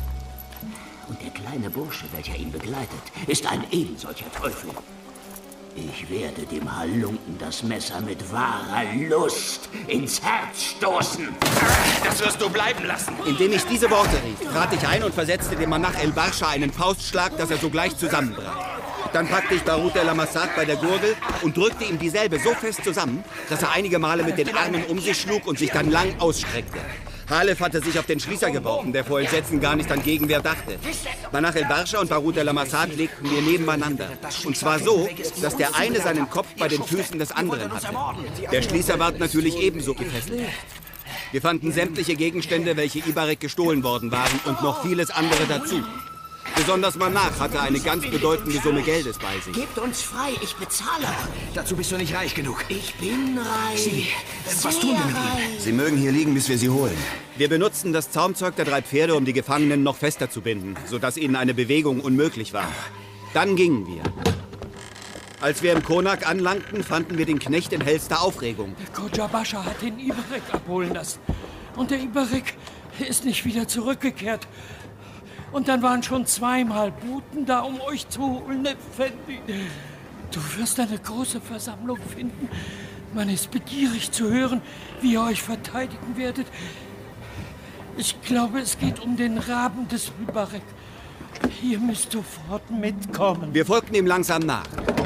Speaker 13: Und der kleine Bursche, welcher ihn begleitet, ist ein ebensolcher Teufel. Ich werde dem Halunken das Messer mit wahrer Lust ins Herz stoßen.
Speaker 10: Das wirst du bleiben lassen.
Speaker 4: Indem ich diese Worte rief, trat ich ein und versetzte dem Monarch El Barscha einen Faustschlag, dass er sogleich zusammenbrach. Dann packte ich Barut El Amassad bei der Gurgel und drückte ihm dieselbe so fest zusammen, dass er einige Male mit den Armen um sich schlug und sich dann lang ausstreckte. Halef hatte sich auf den Schließer geworfen, der vor Entsetzen gar nicht an Gegenwehr dachte. Monarch El Barscha und Barut El Amassad legten wir nebeneinander. Und zwar so, dass der eine seinen Kopf bei den Füßen des anderen hatte. Der Schließer ward natürlich ebenso gefesselt. Wir fanden sämtliche Gegenstände, welche Ibarek gestohlen worden waren, und noch vieles andere dazu. Besonders Monarch hatte eine ganz bedeutende Summe Geldes bei sich.
Speaker 13: Gebt uns frei, ich bezahle.
Speaker 10: Dazu bist du nicht reich genug.
Speaker 13: Ich bin reich.
Speaker 10: Sili, was tun wir mit ihm?
Speaker 4: Sie mögen hier liegen, bis wir sie holen. Wir benutzten das Zaumzeug der 3 Pferde, um die Gefangenen noch fester zu binden, sodass ihnen eine Bewegung unmöglich war. Dann gingen wir. Als wir im Konak anlangten, fanden wir den Knecht in hellster Aufregung.
Speaker 11: Khoja Bascha hat den Ibarek abholen lassen. Und der Ibarek ist nicht wieder zurückgekehrt. Und dann waren schon 2-mal Boten da, um euch zu holen, Effendi. Du wirst eine große Versammlung finden. Man ist begierig zu hören, wie ihr euch verteidigen werdet. Ich glaube, es geht um den Raben des Ibarek. Ihr müsst sofort mitkommen.
Speaker 4: Wir folgten ihm langsam nach.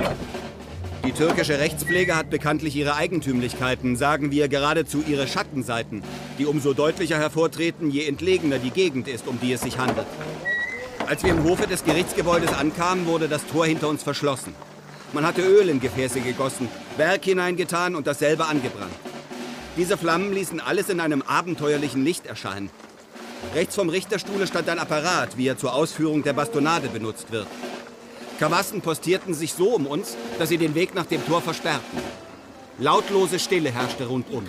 Speaker 4: Die türkische Rechtspflege hat bekanntlich ihre Eigentümlichkeiten, sagen wir geradezu ihre Schattenseiten, die umso deutlicher hervortreten, je entlegener die Gegend ist, um die es sich handelt. Als wir im Hofe des Gerichtsgebäudes ankamen, wurde das Tor hinter uns verschlossen. Man hatte Öl in Gefäße gegossen, Werk hineingetan und dasselbe angebrannt. Diese Flammen ließen alles in einem abenteuerlichen Licht erscheinen. Rechts vom Richterstuhle stand ein Apparat, wie er zur Ausführung der Bastonade benutzt wird. Kawassen postierten sich so um uns, dass sie den Weg nach dem Tor versperrten. Lautlose Stille herrschte rundum.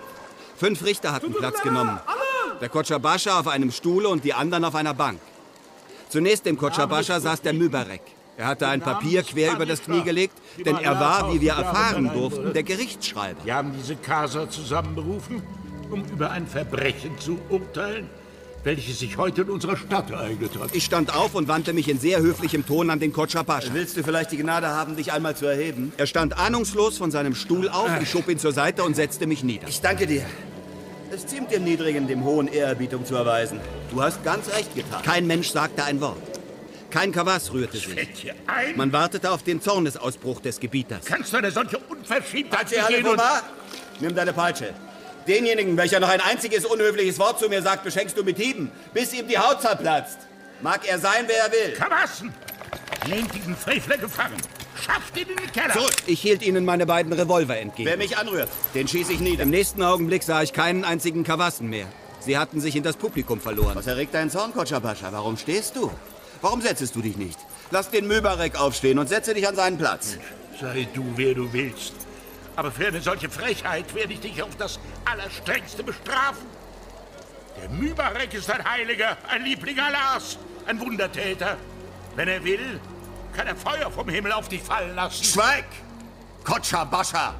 Speaker 4: 5 Richter hatten Platz genommen. Der Khoja Bascha auf einem Stuhle und die anderen auf einer Bank. Zunächst dem Khoja Bascha saß der Mübarek. Er hatte ein Papier quer über das Knie gelegt, denn er war, wie wir erfahren durften, der Gerichtsschreiber.
Speaker 15: Wir haben diese Kasa zusammenberufen, um über ein Verbrechen zu urteilen, welches sich heute in unserer Stadt ereignet hat.
Speaker 4: Ich stand auf und wandte mich in sehr höflichem Ton an den Khoja Bascha. Willst du vielleicht die Gnade haben, dich einmal zu erheben? Er stand ahnungslos von seinem Stuhl auf, ich schob ihn zur Seite und setzte mich nieder. Ich danke dir. Es ziemt dem Niedrigen, dem Hohen Ehrerbietung zu erweisen. Du hast ganz recht getan. Kein Mensch sagte ein Wort. Kein Kawas rührte sich. Man wartete auf den Zornesausbruch des Gebieters.
Speaker 15: Kannst du eine solche Unverschämtheit
Speaker 4: begehen? Nimm deine Peitsche. Denjenigen, welcher noch ein einziges unhöfliches Wort zu mir sagt, beschenkst du mit Hieben, bis ihm die Haut zerplatzt. Mag er sein, wer er will.
Speaker 15: Kawassen! Nehmt diesen Frevler gefangen. Schafft ihn in den Keller.
Speaker 4: Zurück! Ich hielt ihnen meine beiden Revolver entgegen. Wer mich anrührt, den schieße ich nieder. Im nächsten Augenblick sah ich keinen einzigen Kawassen mehr. Sie hatten sich in das Publikum verloren. Was erregt deinen Zorn, Khoja Bascha? Warum stehst du? Warum setzest du dich nicht? Lass den Mübarek aufstehen und setze dich an seinen Platz.
Speaker 15: Sei du, wer du willst. Aber für eine solche Frechheit werde ich dich auf das Allerstrengste bestrafen. Der Mübarek ist ein Heiliger, ein Liebling Allahs, ein Wundertäter. Wenn er will, kann er Feuer vom Himmel auf dich fallen lassen.
Speaker 4: Schweig, Khoja Bascha!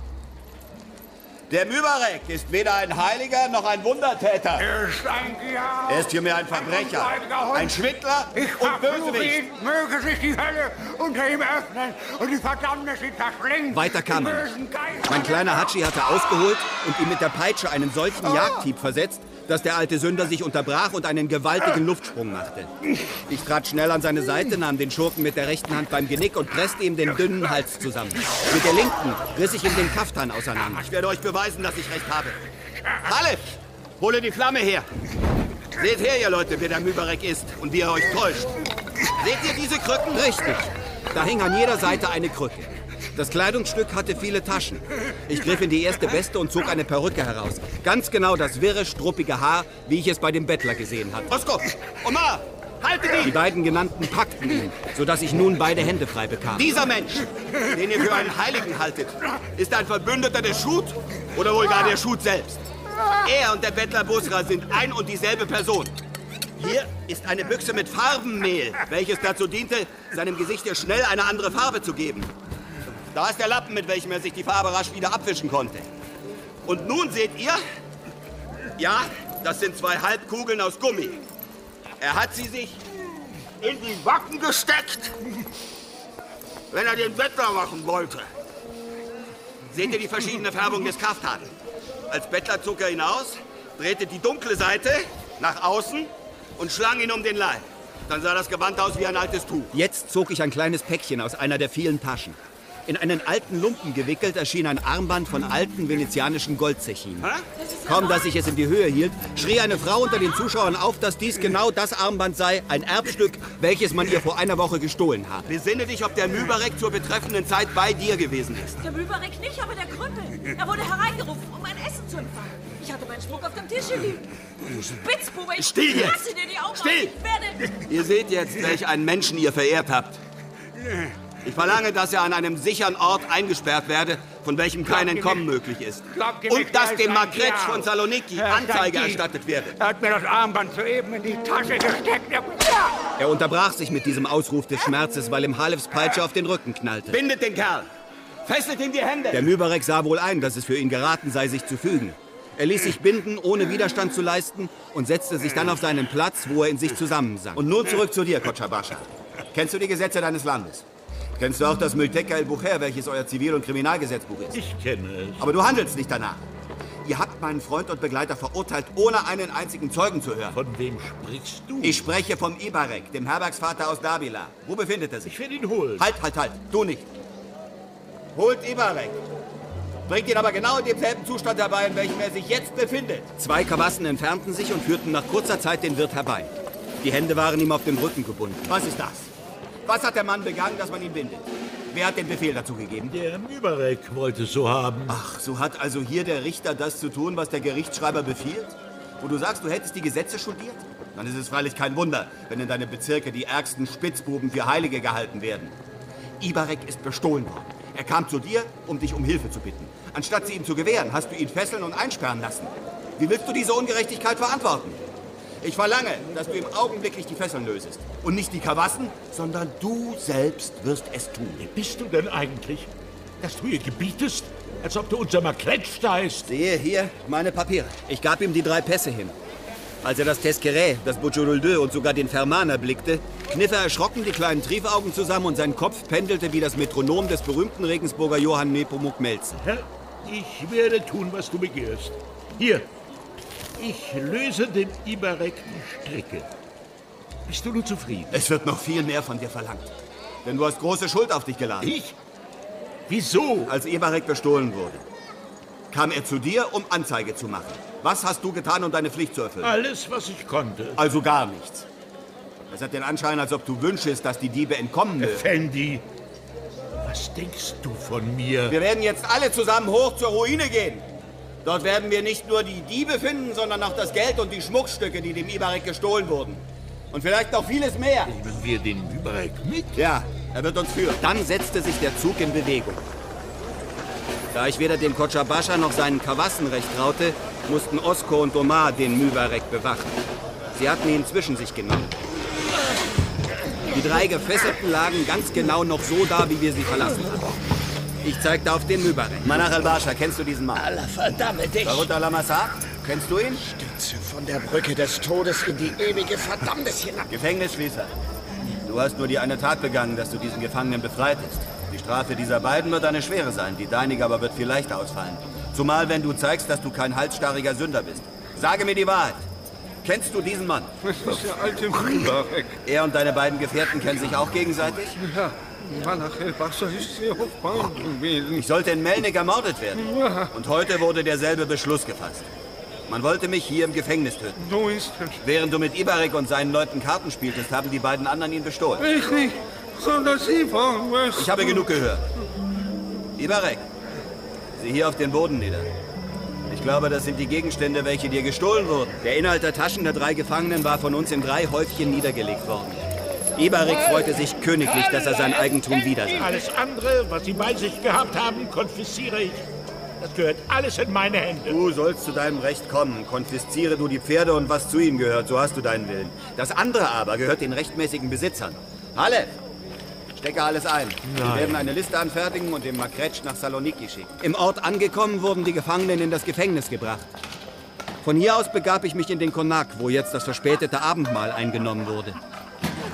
Speaker 4: Der Mübarek ist weder ein Heiliger noch ein Wundertäter.
Speaker 15: Er ist ein Gia.
Speaker 4: Er ist vielmehr ein Verbrecher, ein Schwindler und Bösewicht.
Speaker 15: Möge sich die Hölle unter ihm öffnen und die Verdammnis ihn verschlingen.
Speaker 4: Weiter kam man. Mein kleiner Hatschi hatte ausgeholt und ihm mit der Peitsche einen solchen Jagdhieb versetzt, dass der alte Sünder sich unterbrach und einen gewaltigen Luftsprung machte. Ich trat schnell an seine Seite, nahm den Schurken mit der rechten Hand beim Genick und presste ihm den dünnen Hals zusammen. Mit der linken riss ich ihm den Kaftan auseinander. Ich werde euch beweisen, dass ich recht habe. Halef, hole die Flamme her. Seht her, ihr Leute, wer der Mübarek ist und wie er euch täuscht. Seht ihr diese Krücken? Richtig. Da hing an jeder Seite eine Krücke. Das Kleidungsstück hatte viele Taschen. Ich griff in die erste beste und zog eine Perücke heraus. Ganz genau das wirre, struppige Haar, wie ich es bei dem Bettler gesehen hatte. Oskar! Omar! Haltet ihn! Die beiden Genannten packten ihn, sodass ich nun beide Hände frei bekam. Dieser Mensch, den ihr für einen Heiligen haltet, ist ein Verbündeter des Schut oder wohl gar der Schut selbst. Er und der Bettler Busra sind ein und dieselbe Person. Hier ist eine Büchse mit Farbenmehl, welches dazu diente, seinem Gesicht schnell eine andere Farbe zu geben. Da ist der Lappen, mit welchem er sich die Farbe rasch wieder abwischen konnte. Und nun seht ihr, ja, das sind 2 Halbkugeln aus Gummi. Er hat sie sich in die Backen gesteckt.
Speaker 16: wenn er den Bettler machen wollte.
Speaker 4: Seht ihr die verschiedene Färbung des Kaftans? Als Bettler zog er ihn aus, drehte die dunkle Seite nach außen und schlang ihn um den Leib. Dann sah das Gewand aus wie ein altes Tuch. Jetzt zog ich ein kleines Päckchen aus einer der vielen Taschen. In einen alten Lumpen gewickelt erschien ein Armband von alten venezianischen Goldzechinen. Kaum, dass ich es in die Höhe hielt, schrie eine Frau unter den Zuschauern auf, dass dies genau das Armband sei, ein Erbstück, welches man ihr vor einer Woche gestohlen habe. Besinne dich, ob der Mübarek zur betreffenden Zeit bei dir gewesen ist.
Speaker 8: Der Mübarek nicht, aber der Krüppel. Er wurde hereingerufen, um ein Essen zu empfangen. Ich hatte meinen Schmuck auf dem Tisch liegen. Du Spitzbube, ich
Speaker 4: Still jetzt!
Speaker 8: lasse dir die Augen
Speaker 4: Still!
Speaker 8: auf. Ich werde...
Speaker 4: Ihr seht jetzt, welch einen Menschen ihr verehrt habt. Ich verlange, dass er an einem sicheren Ort eingesperrt werde, von welchem kein Entkommen möglich ist. Und dass dem Makretsch von Saloniki Anzeige erstattet werde.
Speaker 15: Er hat mir das Armband soeben in die Tasche gesteckt.
Speaker 4: Er unterbrach sich mit diesem Ausruf des Schmerzes, weil ihm Halefs Peitsche auf den Rücken knallte. Bindet den Kerl! Fesselt ihm die Hände! Der Mübarek sah wohl ein, dass es für ihn geraten sei, sich zu fügen. Er ließ sich binden, ohne Widerstand zu leisten, und setzte sich dann auf seinen Platz, wo er in sich zusammensank. Und nun zurück zu dir, Kotscha-Bascha. Kennst du die Gesetze deines Landes? Kennst du auch das Mülteka el-Bucher, welches euer Zivil- und Kriminalgesetzbuch ist?
Speaker 15: Ich kenne es.
Speaker 4: Aber du handelst nicht danach. Ihr habt meinen Freund und Begleiter verurteilt, ohne einen einzigen Zeugen zu hören.
Speaker 15: Von wem sprichst du?
Speaker 4: Ich spreche vom Ibarek, dem Herbergsvater aus Dabila. Wo befindet er sich?
Speaker 15: Ich werde ihn holen.
Speaker 4: Halt, du nicht. Holt Ibarek. Bringt ihn aber genau in demselben Zustand herbei, in welchem er sich jetzt befindet. 2 Kawassen entfernten sich und führten nach kurzer Zeit den Wirt herbei. Die Hände waren ihm auf dem Rücken gebunden. Was ist das? Was hat der Mann begangen, dass man ihn bindet? Wer hat den Befehl dazu gegeben?
Speaker 15: Der Mübarek wollte es so haben.
Speaker 4: Ach, so hat also hier der Richter das zu tun, was der Gerichtsschreiber befiehlt? Wo du sagst, du hättest die Gesetze studiert? Dann ist es freilich kein Wunder, wenn in deinen Bezirke die ärgsten Spitzbuben für Heilige gehalten werden. Ibarek ist bestohlen worden. Er kam zu dir, um dich um Hilfe zu bitten. Anstatt sie ihm zu gewähren, hast du ihn fesseln und einsperren lassen. Wie willst du diese Ungerechtigkeit verantworten? Ich verlange, dass du ihm augenblicklich die Fesseln lösest. Und nicht die Kawassen, sondern du selbst wirst es tun.
Speaker 15: Wer bist du denn eigentlich, dass du ihr gebietest, als ob du unser Makretsch seist?
Speaker 4: Sehe hier meine Papiere. Ich gab ihm die 3 Pässe hin. Als er das Teskere, das Butchurul und sogar den Ferman erblickte, kniff er erschrocken die kleinen Triefaugen zusammen und sein Kopf pendelte wie das Metronom des berühmten Regensburger Johann Nepomuk Melzen.
Speaker 15: Ich werde tun, was du begehrst. Hier, ich löse dem Ibarek die Stricke. Bist du nun zufrieden?
Speaker 4: Es wird noch viel mehr von dir verlangt. Denn du hast große Schuld auf dich geladen.
Speaker 15: Ich? Wieso?
Speaker 4: Als Ibarek bestohlen wurde, kam er zu dir, um Anzeige zu machen. Was hast du getan, um deine Pflicht zu erfüllen?
Speaker 15: Alles, was ich konnte.
Speaker 4: Also gar nichts. Es hat den Anschein, als ob du wünschest, dass die Diebe entkommen mögen.
Speaker 15: Effendi, was denkst du von mir?
Speaker 4: Wir werden jetzt alle zusammen hoch zur Ruine gehen. Dort werden wir nicht nur die Diebe finden, sondern auch das Geld und die Schmuckstücke, die dem Ibarek gestohlen wurden. Und vielleicht noch vieles mehr.
Speaker 15: Nehmen wir den Mübarek mit?
Speaker 4: Ja, er wird uns führen. Dann setzte sich der Zug in Bewegung. Da ich weder dem Kotscha-Bascha noch seinen Kawassen recht traute, mussten Osko und Omar den Mübarek bewachen. Sie hatten ihn zwischen sich genommen. Die 3 Gefesselten lagen ganz genau noch so da, wie wir sie verlassen hatten. Ich zeigte auf den Mübarek. Manach al-Bascha, kennst du diesen Mann?
Speaker 7: Allah verdamme dich!
Speaker 4: Barut al-Amassar, kennst du ihn?
Speaker 7: Stürze von der Brücke des Todes in die ewige Verdammnis hinab.
Speaker 4: Gefängnisschließer. Du hast nur die eine Tat begangen, dass du diesen Gefangenen befreitest. Die Strafe dieser beiden wird eine schwere sein, die deinige aber wird viel leichter ausfallen. Zumal, wenn du zeigst, dass du kein halsstarriger Sünder bist. Sage mir die Wahrheit. Kennst du diesen Mann?
Speaker 14: Das ist der alte Mübarek.
Speaker 4: Er und deine beiden Gefährten kennen sich auch gegenseitig?
Speaker 14: Ja, Manach el-Bascha ist sehr hochbauend gewesen.
Speaker 4: Ich sollte in Melnik ermordet werden.
Speaker 14: Ja.
Speaker 4: Und heute wurde derselbe Beschluss gefasst. Man wollte mich hier im Gefängnis töten.
Speaker 14: So ist es.
Speaker 4: Während du mit Ibarek und seinen Leuten Karten spieltest, haben die beiden anderen ihn bestohlen.
Speaker 14: Ich nicht, sondern Sie waren es.
Speaker 4: Ich habe genug gehört. Ibarek, sieh hier auf den Boden nieder. Ich glaube, das sind die Gegenstände, welche dir gestohlen wurden. Der Inhalt der Taschen der 3 Gefangenen war von uns in 3 Häufchen niedergelegt worden. Ibarek freute sich königlich, dass er sein Eigentum wieder sah.
Speaker 15: Alles andere, was sie bei sich gehabt haben, konfisziere ich. Das gehört alles in meine Hände.
Speaker 4: Du sollst zu deinem Recht kommen. Konfisziere du die Pferde und was zu ihnen gehört, so hast du deinen Willen. Das andere aber gehört den rechtmäßigen Besitzern. Halef, stecke alles ein. Wir werden eine Liste anfertigen und den Makretsch nach Saloniki schicken. Im Ort angekommen, wurden die Gefangenen in das Gefängnis gebracht. Von hier aus begab ich mich in den Konak, wo jetzt das verspätete Abendmahl eingenommen wurde.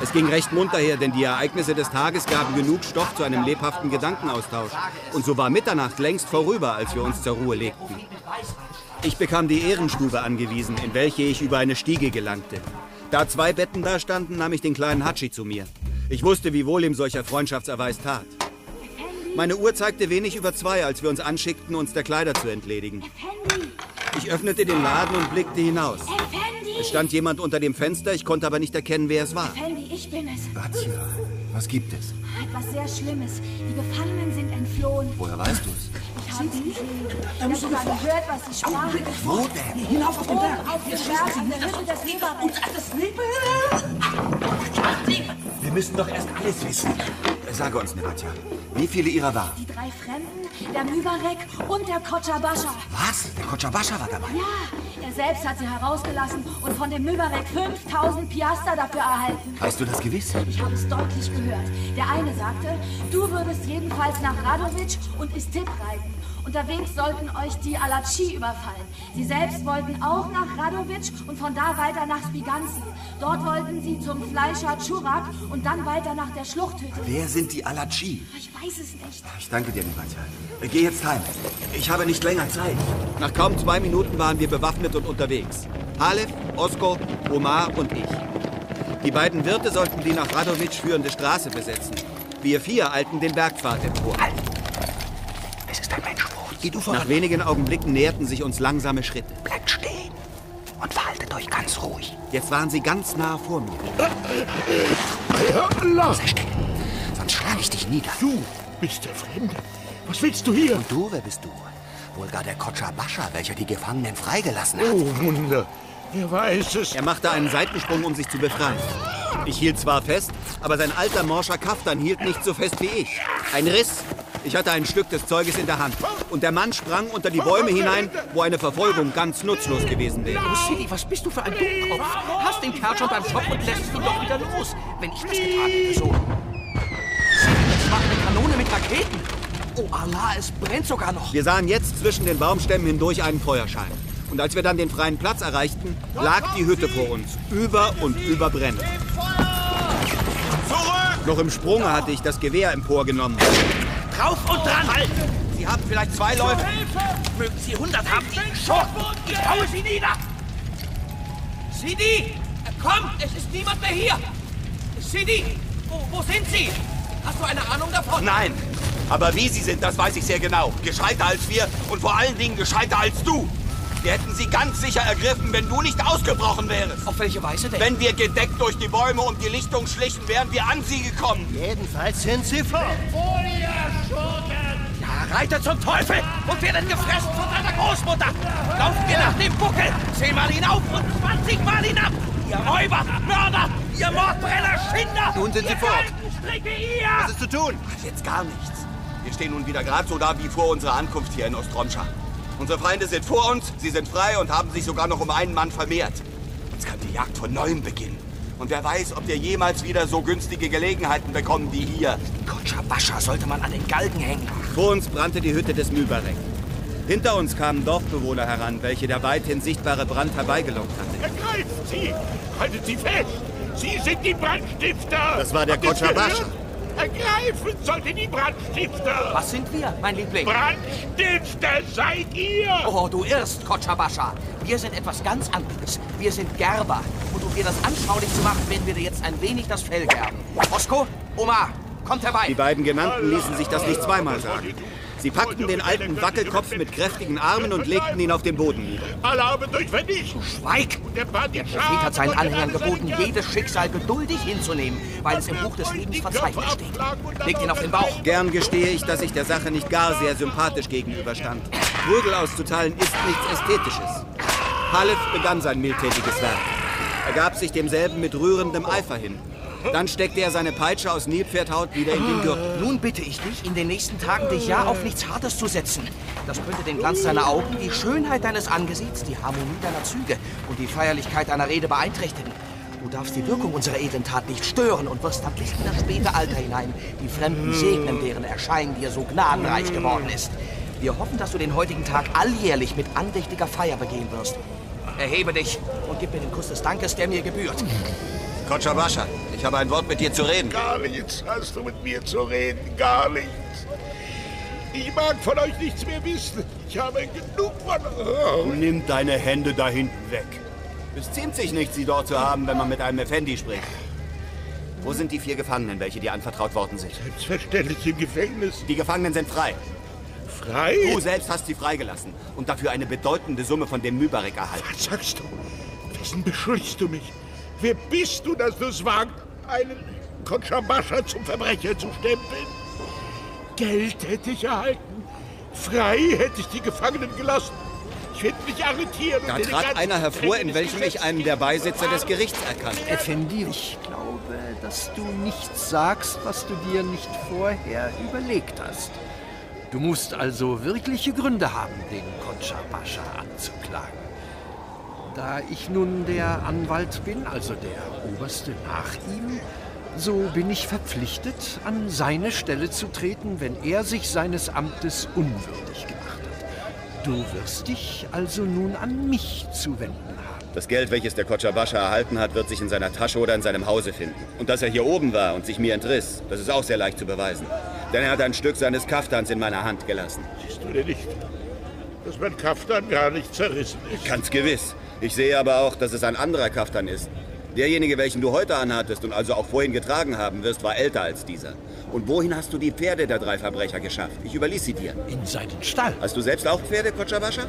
Speaker 4: Es ging recht munter her, denn die Ereignisse des Tages gaben genug Stoff zu einem lebhaften Gedankenaustausch. Und so war Mitternacht längst vorüber, als wir uns zur Ruhe legten. Ich bekam die Ehrenstube angewiesen, in welche ich über eine Stiege gelangte. Da 2 Betten da standen, nahm ich den kleinen Hatschi zu mir. Ich wusste, wie wohl ihm solcher Freundschaftserweis tat. Meine Uhr zeigte wenig über 2, als wir uns anschickten, uns der Kleider zu entledigen. Ich öffnete den Laden und blickte hinaus. Es stand jemand unter dem Fenster, ich konnte aber nicht erkennen, wer es war.
Speaker 17: Effendi, ich bin es.
Speaker 5: Batja, was gibt es?
Speaker 17: Etwas sehr Schlimmes. Die Gefangenen sind entflohen.
Speaker 5: Woher weißt du es?
Speaker 17: Ich habe sie gesehen. Ich habe sogar gehört, was sie sprachen.
Speaker 5: Wo denn?
Speaker 10: Hinauf auf den Berg.
Speaker 17: Auf dem Berg an der Hütte des Weberrecks.
Speaker 5: Wir müssen doch erst alles wissen. Sage uns, Nebatja, wie viele ihrer waren?
Speaker 17: Die 3 Fremden, der Mübarek und der Kochabascha.
Speaker 5: Was? Der Kochabascha war dabei?
Speaker 17: Ja, er selbst hat sie herausgelassen und von dem Mübarek 5000 Piaster dafür erhalten.
Speaker 5: Weißt du das gewiss?
Speaker 17: Ich habe es deutlich gehört. Der eine sagte, du würdest jedenfalls nach Radovic und Istip reiten. Unterwegs sollten euch die Alatschi überfallen. Sie selbst wollten auch nach Radovic und von da weiter nach Spiganzi. Dort wollten sie zum Fleischer Churak und dann weiter nach der Schluchthütte.
Speaker 5: Wer sind die Alatschi?
Speaker 17: Ich weiß es nicht.
Speaker 5: Ich danke dir, Nebatja. Geh jetzt heim. Ich habe nicht länger Zeit.
Speaker 4: Nach kaum 2 Minuten waren wir bewaffnet und unterwegs. Halef, Osko, Omar und ich. Die beiden Wirte sollten die nach Radovic führende Straße besetzen. Wir 4 eilten den Bergpfad empor.
Speaker 10: Halt! Es ist ein Menschenfurcht. Geh du voran.
Speaker 4: Nach wenigen Augenblicken näherten sich uns langsame Schritte.
Speaker 10: Bleibt stehen und verhaltet euch ganz ruhig.
Speaker 4: Jetzt waren sie ganz nah vor mir.
Speaker 10: Sei still, sonst schlage ich dich nieder.
Speaker 15: Du bist der Fremde. Was willst du hier?
Speaker 10: Und du, wer bist du? Wohl gar der Kochabascha, welcher die Gefangenen freigelassen hat.
Speaker 15: Oh, Wunder. Wer weiß es.
Speaker 4: Er machte einen Seitensprung, um sich zu befreien. Ich hielt zwar fest, aber sein alter morscher Kaftan hielt nicht so fest wie ich. Ein Riss. Ich hatte ein Stück des Zeuges in der Hand. Und der Mann sprang unter die Bäume hinein, wo eine Verfolgung ganz nutzlos gewesen wäre.
Speaker 10: Oh, Silly, was bist du für ein Dummkopf? Hast den Kerl schon beim Schopf und lässt ihn doch wieder los. Wenn ich das getan hätte, so. Silly, das war eine Kanone mit Raketen. Oh Allah, es brennt sogar noch.
Speaker 4: Wir sahen jetzt zwischen den Baumstämmen hindurch einen Feuerschein. Und als wir dann den freien Platz erreichten, lag die Hütte vor uns, über und über brennend.
Speaker 15: Zurück!
Speaker 4: Noch im Sprunge hatte ich das Gewehr emporgenommen.
Speaker 10: Drauf und dran! Halt! Sie haben vielleicht 2 Läufe. Mögen Sie 100 haben, die Schurken! Ich haue sie nieder! Sidi! Komm, es ist niemand mehr hier! Sidi! Wo sind Sie? Hast du eine Ahnung davon?
Speaker 18: Nein! Aber wie sie sind, das weiß ich sehr genau. Gescheiter als wir und vor allen Dingen gescheiter als du. Wir hätten sie ganz sicher ergriffen, wenn du nicht ausgebrochen wärst.
Speaker 10: Auf welche Weise denn?
Speaker 18: Wenn wir gedeckt durch die Bäume um die Lichtung schlichen, wären wir an sie gekommen.
Speaker 6: Jedenfalls sind sie fort.
Speaker 10: Ja, reitet zum Teufel und werden gefressen von deiner Großmutter. Lauft ihr nach dem Buckel, 10-mal hinauf und 20-mal hinab. Ihr Räuber, Mörder, ihr Mordbrenner, Schinder.
Speaker 18: Nun sind sie fort.
Speaker 10: Was
Speaker 18: ist zu tun? Jetzt gar nichts. Wir stehen nun wieder gerade so da wie vor unserer Ankunft hier in Ostromscha. Unsere Feinde sind vor uns, sie sind frei und haben sich sogar noch um einen Mann vermehrt. Jetzt kann die Jagd von Neuem beginnen. Und wer weiß, ob wir jemals wieder so günstige Gelegenheiten bekommen wie hier.
Speaker 10: Kochabascha sollte man an den Galgen hängen.
Speaker 4: Vor uns brannte die Hütte des Mübarek. Hinter uns kamen Dorfbewohner heran, welche der weithin sichtbare Brand herbeigelockt hatte.
Speaker 15: Ergreift sie! Haltet sie fest! Sie sind die Brandstifter!
Speaker 4: Das war der Kochabascha.
Speaker 15: Ergreifen sollte die Brandstifter!
Speaker 10: Was sind wir, mein Liebling?
Speaker 15: Brandstifter seid ihr!
Speaker 10: Oh, du irrst, Kochabascha. Wir sind etwas ganz anderes. Wir sind Gerber. Und um dir das anschaulich zu machen, werden wir dir jetzt ein wenig das Fell gerben. Osko, Omar, kommt herbei.
Speaker 4: Die beiden Genannten ließen sich das nicht zweimal sagen. Sie packten den alten Wackelkopf mit kräftigen Armen und legten ihn auf den Boden nieder.
Speaker 15: Alarme durch Vernicht!
Speaker 10: Schweig! Der Prophet hat seinen Anhängern geboten, jedes Schicksal geduldig hinzunehmen, weil es im Buch des Lebens verzeichnet steht. Legt ihn auf den Bauch.
Speaker 4: Gern gestehe ich, dass ich der Sache nicht gar sehr sympathisch gegenüberstand. Prügel auszuteilen ist nichts Ästhetisches. Halef begann sein mildtätiges Werk. Er gab sich demselben mit rührendem Eifer hin. Dann steckte er seine Peitsche aus Nilpferdhaut wieder in den Gürtel.
Speaker 10: Nun bitte ich dich, in den nächsten Tagen dich ja auf nichts Hartes zu setzen. Das könnte den Glanz deiner Augen, die Schönheit deines Angesichts, die Harmonie deiner Züge und die Feierlichkeit deiner Rede beeinträchtigen. Du darfst die Wirkung unserer edlen Tat nicht stören und wirst dann bis in das späte Alter hinein die Fremden segnen, deren Erscheinen dir so gnadenreich geworden ist. Wir hoffen, dass du den heutigen Tag alljährlich mit andächtiger Feier begehen wirst. Erhebe dich und gib mir den Kuss des Dankes, der mir gebührt.
Speaker 18: Kochabascha, ich Ich habe ein Wort mit dir zu reden.
Speaker 15: Gar nichts hast du mit mir zu reden, gar nichts. Ich mag von euch nichts mehr wissen. Ich habe genug von...
Speaker 18: Nimm deine Hände da hinten weg. Es ziemt sich nicht, sie dort zu haben, wenn man mit einem Effendi spricht. Wo sind die 4 Gefangenen, welche dir anvertraut worden sind?
Speaker 15: Selbstverständlich im Gefängnis.
Speaker 18: Die Gefangenen sind frei.
Speaker 15: Frei?
Speaker 18: Du selbst hast sie freigelassen und dafür eine bedeutende Summe von dem Mübarek erhalten.
Speaker 15: Was sagst du? Wessen beschuldigst du mich? Wer bist du, dass du es wagst, einen Kotschabascha zum Verbrecher zu stempeln? Geld hätte ich erhalten. Frei hätte ich die Gefangenen gelassen. Ich werde mich arretieren.
Speaker 18: Da trat einer hervor, in welchem ich einen der Beisitzer des Gerichts erkannte.
Speaker 19: Effendi, ich glaube, dass du nichts sagst, was du dir nicht vorher überlegt hast. Du musst also wirkliche Gründe haben, den Kotschabascha anzuklagen. Da ich nun der Anwalt bin, also der Oberste nach ihm, so bin ich verpflichtet, an seine Stelle zu treten, wenn er sich seines Amtes unwürdig gemacht hat. Du wirst dich also nun an mich zu wenden haben.
Speaker 18: Das Geld, welches der Kotschabascha erhalten hat, wird sich in seiner Tasche oder in seinem Hause finden. Und dass er hier oben war und sich mir entriss, das ist auch sehr leicht zu beweisen. Denn er hat ein Stück seines Kaftans in meiner Hand gelassen.
Speaker 15: Siehst du denn nicht, dass mein Kaftan gar nicht zerrissen ist?
Speaker 18: Ganz gewiss. Ich sehe aber auch, dass es ein anderer Kaftan ist. Derjenige, welchen du heute anhattest und also auch vorhin getragen haben wirst, war älter als dieser. Und wohin hast du die Pferde der 3 Verbrecher geschafft? Ich überließ sie dir.
Speaker 19: In seinen Stall.
Speaker 18: Hast du selbst auch Pferde, Kotschabascha?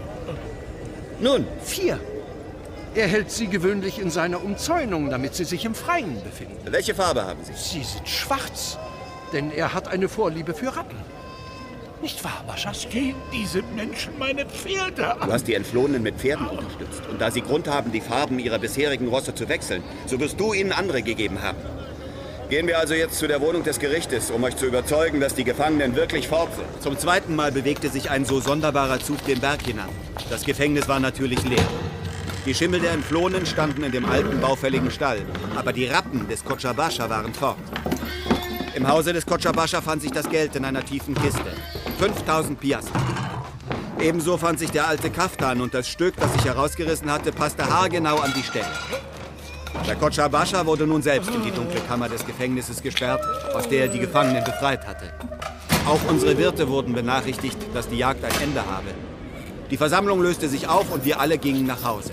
Speaker 18: Nun?
Speaker 19: 4. Er hält sie gewöhnlich in seiner Umzäunung, damit sie sich im Freien befinden.
Speaker 18: Welche Farbe haben sie?
Speaker 19: Sie sind schwarz, denn er hat eine Vorliebe für Ratten. Nicht wahr, Bascha?
Speaker 15: Stehen diese Menschen meine Pferde an?
Speaker 18: Du hast die Entflohenen mit Pferden unterstützt. Und da sie Grund haben, die Farben ihrer bisherigen Rosse zu wechseln, so wirst du ihnen andere gegeben haben. Gehen wir also jetzt zu der Wohnung des Gerichtes, um euch zu überzeugen, dass die Gefangenen wirklich fort sind. Zum zweiten Mal bewegte sich ein so sonderbarer Zug den Berg hinab. Das Gefängnis war natürlich leer. Die Schimmel der Entflohenen standen in dem alten, baufälligen Stall. Aber die Rappen des Kotschabascha waren fort. Im Hause des Kotschabascha fand sich das Geld in einer tiefen Kiste. 5000 Piaster. Ebenso fand sich der alte Kaftan und das Stück, das ich herausgerissen hatte, passte haargenau an die Stelle. Der Kotschabascha wurde nun selbst in die dunkle Kammer des Gefängnisses gesperrt, aus der er die Gefangenen befreit hatte. Auch unsere Wirte wurden benachrichtigt, dass die Jagd ein Ende habe. Die Versammlung löste sich auf und wir alle gingen nach Hause.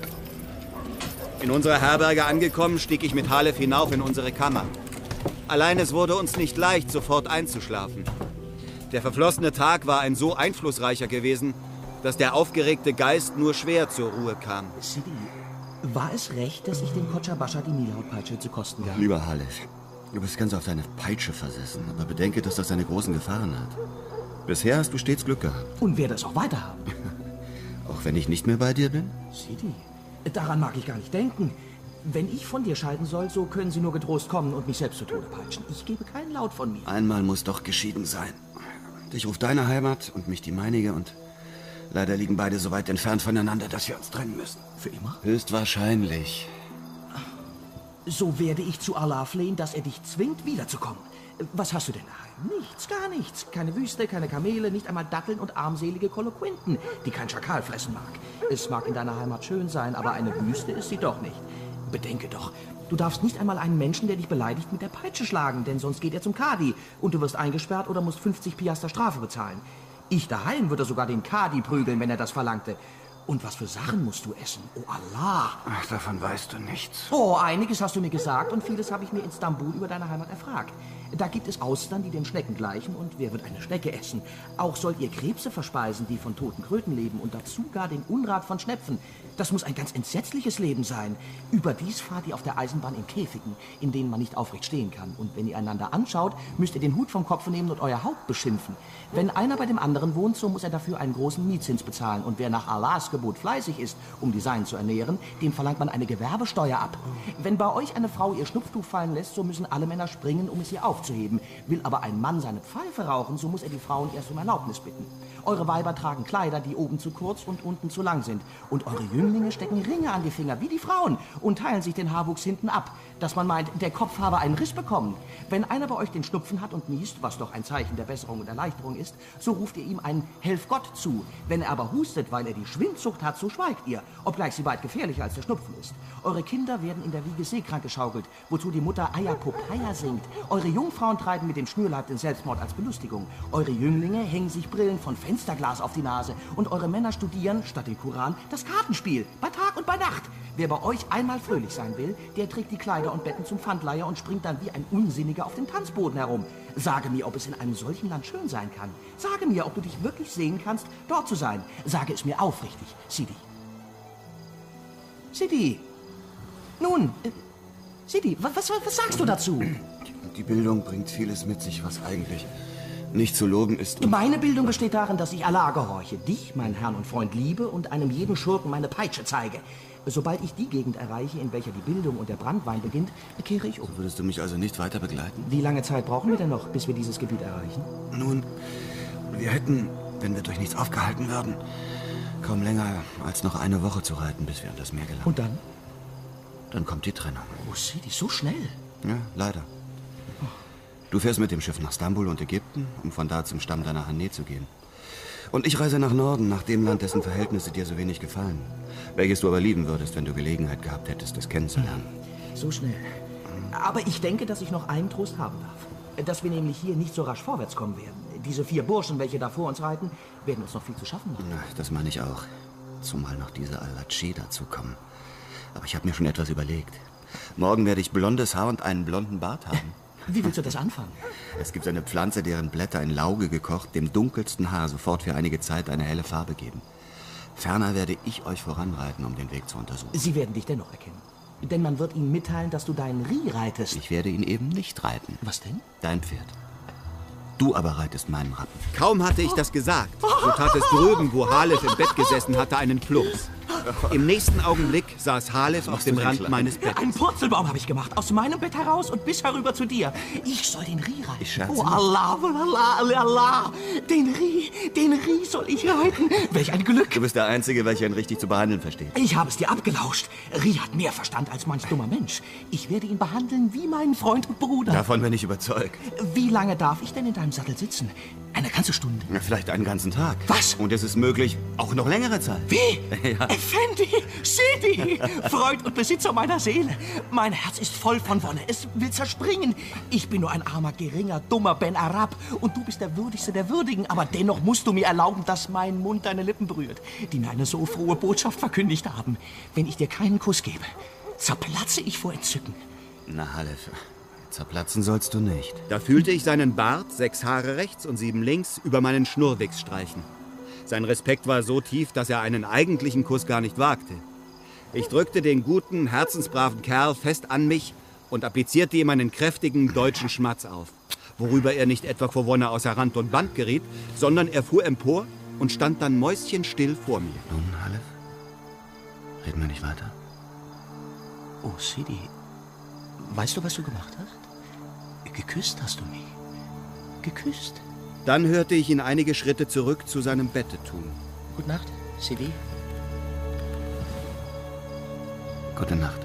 Speaker 18: In unserer Herberge angekommen, stieg ich mit Halef hinauf in unsere Kammer. Allein es wurde uns nicht leicht, sofort einzuschlafen. Der verflossene Tag war ein so einflussreicher gewesen, dass der aufgeregte Geist nur schwer zur Ruhe kam.
Speaker 10: Sidi, war es recht, dass ich dem Kotschabascha die Nilhautpeitsche zu kosten gab?
Speaker 18: Lieber Halef, du bist ganz auf deine Peitsche versessen, aber bedenke, dass das seine großen Gefahren hat. Bisher hast du stets Glück gehabt.
Speaker 10: Und werde es auch weiterhaben.
Speaker 18: Auch wenn ich nicht mehr bei dir bin?
Speaker 10: Sidi, daran mag ich gar nicht denken. Wenn ich von dir scheiden soll, so können sie nur getrost kommen und mich selbst zu Tode peitschen. Ich gebe keinen Laut von mir.
Speaker 18: Einmal muss doch geschieden sein. Dich ruft deine Heimat und mich die meinige und leider liegen beide so weit entfernt voneinander, dass wir uns trennen müssen.
Speaker 10: Für immer?
Speaker 18: Höchstwahrscheinlich.
Speaker 10: So werde ich zu Allah flehen, dass er dich zwingt, wiederzukommen. Was hast du denn daheim? Nichts, gar nichts. Keine Wüste, keine Kamele, nicht einmal Datteln und armselige Koloquinten, die kein Schakal fressen mag. Es mag in deiner Heimat schön sein, aber eine Wüste ist sie doch nicht. Bedenke doch, du darfst nicht einmal einen Menschen, der dich beleidigt, mit der Peitsche schlagen, denn sonst geht er zum Kadi und du wirst eingesperrt oder musst 50 Piaster Strafe bezahlen. Ich daheim würde sogar den Kadi prügeln, wenn er das verlangte. Und was für Sachen musst du essen? Oh Allah!
Speaker 18: Ach, davon weißt du nichts.
Speaker 10: Oh, einiges hast du mir gesagt und vieles habe ich mir in Stambul über deine Heimat erfragt. Da gibt es Austern, die den Schnecken gleichen und wer wird eine Schnecke essen? Auch sollt ihr Krebse verspeisen, die von toten Kröten leben und dazu gar den Unrat von Schnepfen. Das muss ein ganz entsetzliches Leben sein. Überdies fahrt ihr auf der Eisenbahn in Käfigen, in denen man nicht aufrecht stehen kann. Und wenn ihr einander anschaut, müsst ihr den Hut vom Kopf nehmen und euer Haupt beschimpfen. Wenn einer bei dem anderen wohnt, so muss er dafür einen großen Mietzins bezahlen. Und wer nach Allahs Gebot fleißig ist, um die Seinen zu ernähren, dem verlangt man eine Gewerbesteuer ab. Wenn bei euch eine Frau ihr Schnupftuch fallen lässt, so müssen alle Männer springen, um es ihr aufzunehmen. aufzuheben. Will aber ein Mann seine Pfeife rauchen, so muss er die Frauen erst um Erlaubnis bitten. Eure Weiber tragen Kleider, die oben zu kurz und unten zu lang sind. Und eure Jünglinge stecken Ringe an die Finger, wie die Frauen, und teilen sich den Haarwuchs hinten ab, dass man meint, der Kopf habe einen Riss bekommen. Wenn einer bei euch den Schnupfen hat und niest, was doch ein Zeichen der Besserung und Erleichterung ist, so ruft ihr ihm einen Helf Gott zu. Wenn er aber hustet, weil er die Schwindsucht hat, so schweigt ihr, obgleich sie weit gefährlicher als der Schnupfen ist. Eure Kinder werden in der Wiege seekrank geschaukelt, wozu die Mutter Ayapopeia singt. Eure Jungfrauen treiben mit dem Schnürleib den Selbstmord als Belustigung. Eure Jünglinge hängen sich Brillen von Fensterglas auf die Nase. Und eure Männer studieren, statt den Koran, das Kartenspiel, bei Tag und bei Nacht. Wer bei euch einmal fröhlich sein will, der trägt die Kleider und Betten zum Pfandleiher und springt dann wie ein Unsinniger auf dem Tanzboden herum. Sage mir, ob es in einem solchen Land schön sein kann. Sage mir, ob du dich wirklich sehen kannst, dort zu sein. Sage es mir aufrichtig, Sidi. Sidi! Nun, Sidi, was sagst du dazu?
Speaker 4: Die Bildung bringt vieles mit sich, was eigentlich nicht zu loben ist.
Speaker 10: Meine Bildung besteht darin, dass ich Allah gehorche, dich, meinen Herrn und Freund, liebe und einem jeden Schurken meine Peitsche zeige. Sobald ich die Gegend erreiche, in welcher die Bildung und der Branntwein beginnt, kehre ich um.
Speaker 4: So würdest du mich also nicht weiter begleiten?
Speaker 10: Wie lange Zeit brauchen wir denn noch, bis wir dieses Gebiet erreichen?
Speaker 4: Nun, wir hätten, wenn wir durch nichts aufgehalten würden, kaum länger als noch eine Woche zu reiten, bis wir an das Meer gelangen.
Speaker 10: Und dann?
Speaker 4: Dann kommt die Trennung.
Speaker 10: Oh, Sidi, so schnell?
Speaker 4: Ja, leider. Du fährst mit dem Schiff nach Stambul und Ägypten, um von da zum Stamm deiner Hanne zu gehen. Und ich reise nach Norden, nach dem Land, dessen Verhältnisse dir so wenig gefallen. Welches du aber lieben würdest, wenn du Gelegenheit gehabt hättest, es kennenzulernen.
Speaker 10: So schnell. Aber ich denke, dass ich noch einen Trost haben darf. Dass wir nämlich hier nicht so rasch vorwärts kommen werden. Diese 4 Burschen, welche da vor uns reiten, werden uns noch viel zu schaffen machen.
Speaker 4: Na, das meine ich auch. Zumal noch diese Al-Hatschi dazukommen. Aber ich habe mir schon etwas überlegt. Morgen werde ich blondes Haar und einen blonden Bart haben.
Speaker 10: Wie willst du das anfangen?
Speaker 4: Es gibt eine Pflanze, deren Blätter in Lauge gekocht dem dunkelsten Haar sofort für einige Zeit eine helle Farbe geben. Ferner werde ich euch voranreiten, um den Weg zu untersuchen.
Speaker 10: Sie werden dich dennoch erkennen. Denn man wird ihnen mitteilen, dass du deinen Ri reitest.
Speaker 4: Ich werde ihn eben nicht reiten.
Speaker 10: Was denn?
Speaker 4: Dein Pferd. Du aber reitest meinen Rappen. Kaum hatte ich das gesagt, so tat es drüben, wo Halef im Bett gesessen hatte, einen Plumps. Im nächsten Augenblick saß Halef auf dem Rand meines Bettes.
Speaker 10: Einen Purzelbaum habe ich gemacht, aus meinem Bett heraus und bis herüber zu dir. Ich soll den Ri reiten.
Speaker 4: Ich scherze
Speaker 10: Oh
Speaker 4: nicht.
Speaker 10: Allah, Allah, Allah. Den Ri soll ich reiten. Welch ein Glück.
Speaker 4: Du bist der Einzige, welcher ihn richtig zu behandeln versteht.
Speaker 10: Ich habe es dir abgelauscht. Ri hat mehr Verstand als manch dummer Mensch. Ich werde ihn behandeln wie meinen Freund und Bruder.
Speaker 4: Davon bin ich überzeugt.
Speaker 10: Wie lange darf ich denn in deinem Sattel sitzen? Eine ganze Stunde.
Speaker 4: Ja, vielleicht einen ganzen Tag.
Speaker 10: Was?
Speaker 4: Und es ist möglich, auch noch längere Zeit.
Speaker 10: Wie?
Speaker 4: Ja.
Speaker 10: Effendi, Sidi, Freund und Besitzer meiner Seele. Mein Herz ist voll von Wonne. Es will zerspringen. Ich bin nur ein armer, geringer, dummer Ben Arab. Und du bist der Würdigste der Würdigen. Aber dennoch musst du mir erlauben, dass mein Mund deine Lippen berührt, die mir eine so frohe Botschaft verkündigt haben. Wenn ich dir keinen Kuss gebe, zerplatze ich vor Entzücken.
Speaker 4: Na, Halef, zerplatzen sollst du nicht. Da fühlte ich seinen Bart, 6 Haare rechts und 7 links, über meinen Schnurrwix streichen. Sein Respekt war so tief, dass er einen eigentlichen Kuss gar nicht wagte. Ich drückte den guten, herzensbraven Kerl fest an mich und applizierte ihm einen kräftigen deutschen Schmatz auf, worüber er nicht etwa vor Wonne außer Rand und Band geriet, sondern er fuhr empor und stand dann mäuschenstill vor mir. Nun, Halef, reden wir nicht weiter?
Speaker 10: Oh, Sidi, weißt du, was du gemacht hast? Geküsst hast du mich. Geküsst.
Speaker 4: Dann hörte ich ihn einige Schritte zurück zu seinem Bette tun.
Speaker 10: Gute Nacht, Sidi.
Speaker 4: Gute Nacht.